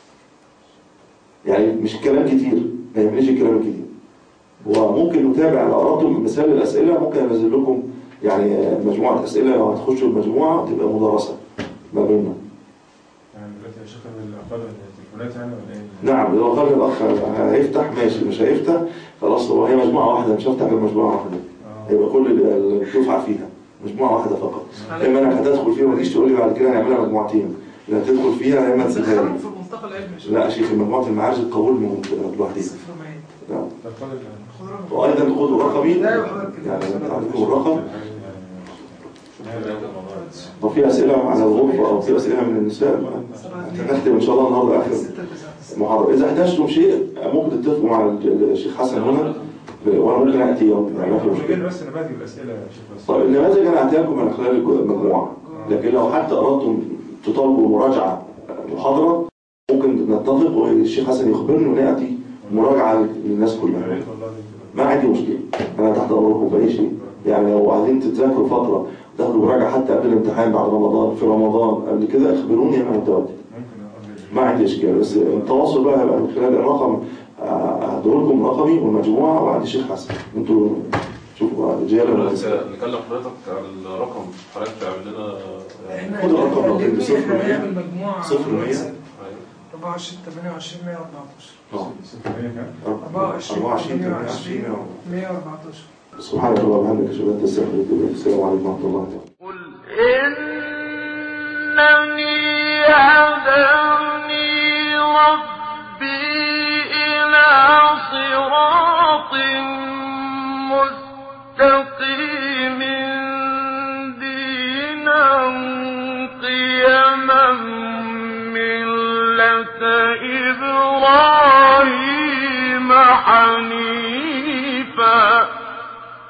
يعني مش كلام كتير، ما يهمنيش الكلام الكتير. وممكن نتابع على أراضهم مثال الأسئلة. ممكن أنزل لكم يعني مجموعة أسئلة لو هتخشوا المجموعة وتبقى مدرسة ما بيننا. يعني دلوقتي يا شيخ الأفضل التليفونات يعني ولا إيه؟ نعم لو قال الأخ هيفتح ماشي، مش هيفتح خلاص. هو هي مجموعة واحدة مش هفتح غير مجموعة واحدة. يبقى كل الدفعة فيها مجموعة واحدة فقط. إما أنك هتدخل فيها وما تجيش تقول لي بعد كده هنعملها مجموعتين. لا تدخل فيها يا إما تسيبها لي. في المنطقة العلمي. لا يا شيخ مجموعة المعارج القبول من لوحدين. نعم. وأيضا خذوا رقمي يعني عندكم الرقم طب في اسئله على الغرفه او في اسئله من النساء؟ هنختم ان شاء الله النهارده اخر المحاضره. اذا احتجتم شيء ممكن تتفقوا مع الشيخ حسن هنا وانا ممكن اتي يوم يعني ما في مشكله. بس نبادئ الاسئله يا شيخ بس. طيب النماذج انا هعطيها لكم من خلال المجموعه، لكن لو حتى اردتم تطالبوا مراجعه محاضره ممكن نتفق والشيخ حسن يخبرني وناتي مراجعه للناس كلها. ما عندي مشكله، انا تحت امركم في اي شيء. يعني لو عايزين تذاكروا فتره تاخدوا مراجعه حتى قبل الامتحان بعد رمضان في رمضان قبل كده اخبروني انا متواجد. ما عندي اشكال، بس التواصل بقى هيبقى من خلال الرقم. هدور لكم رقمي والمجموعه وعندي الشيخ حسن، انتوا شوفوا رجاله ولا نكلم حضرتك على الرقم حضرتك تعمل لنا. احنا خد الرقم لو كنت صفر احنا مية هنعمل مجموعه صفر مية أربعة وعشرين ثمانية وعشرين مية وأربعتاشر اه أربعة وعشرين أربعة وعشرين ثمانية ثمانية وعشرين وعشرين مية وأربعتاشر. سبحانك اللهم وبحمدك اشهد ان لا اله الا انت السلام عليكم ورحمه الله تعالى. قل إنني هداني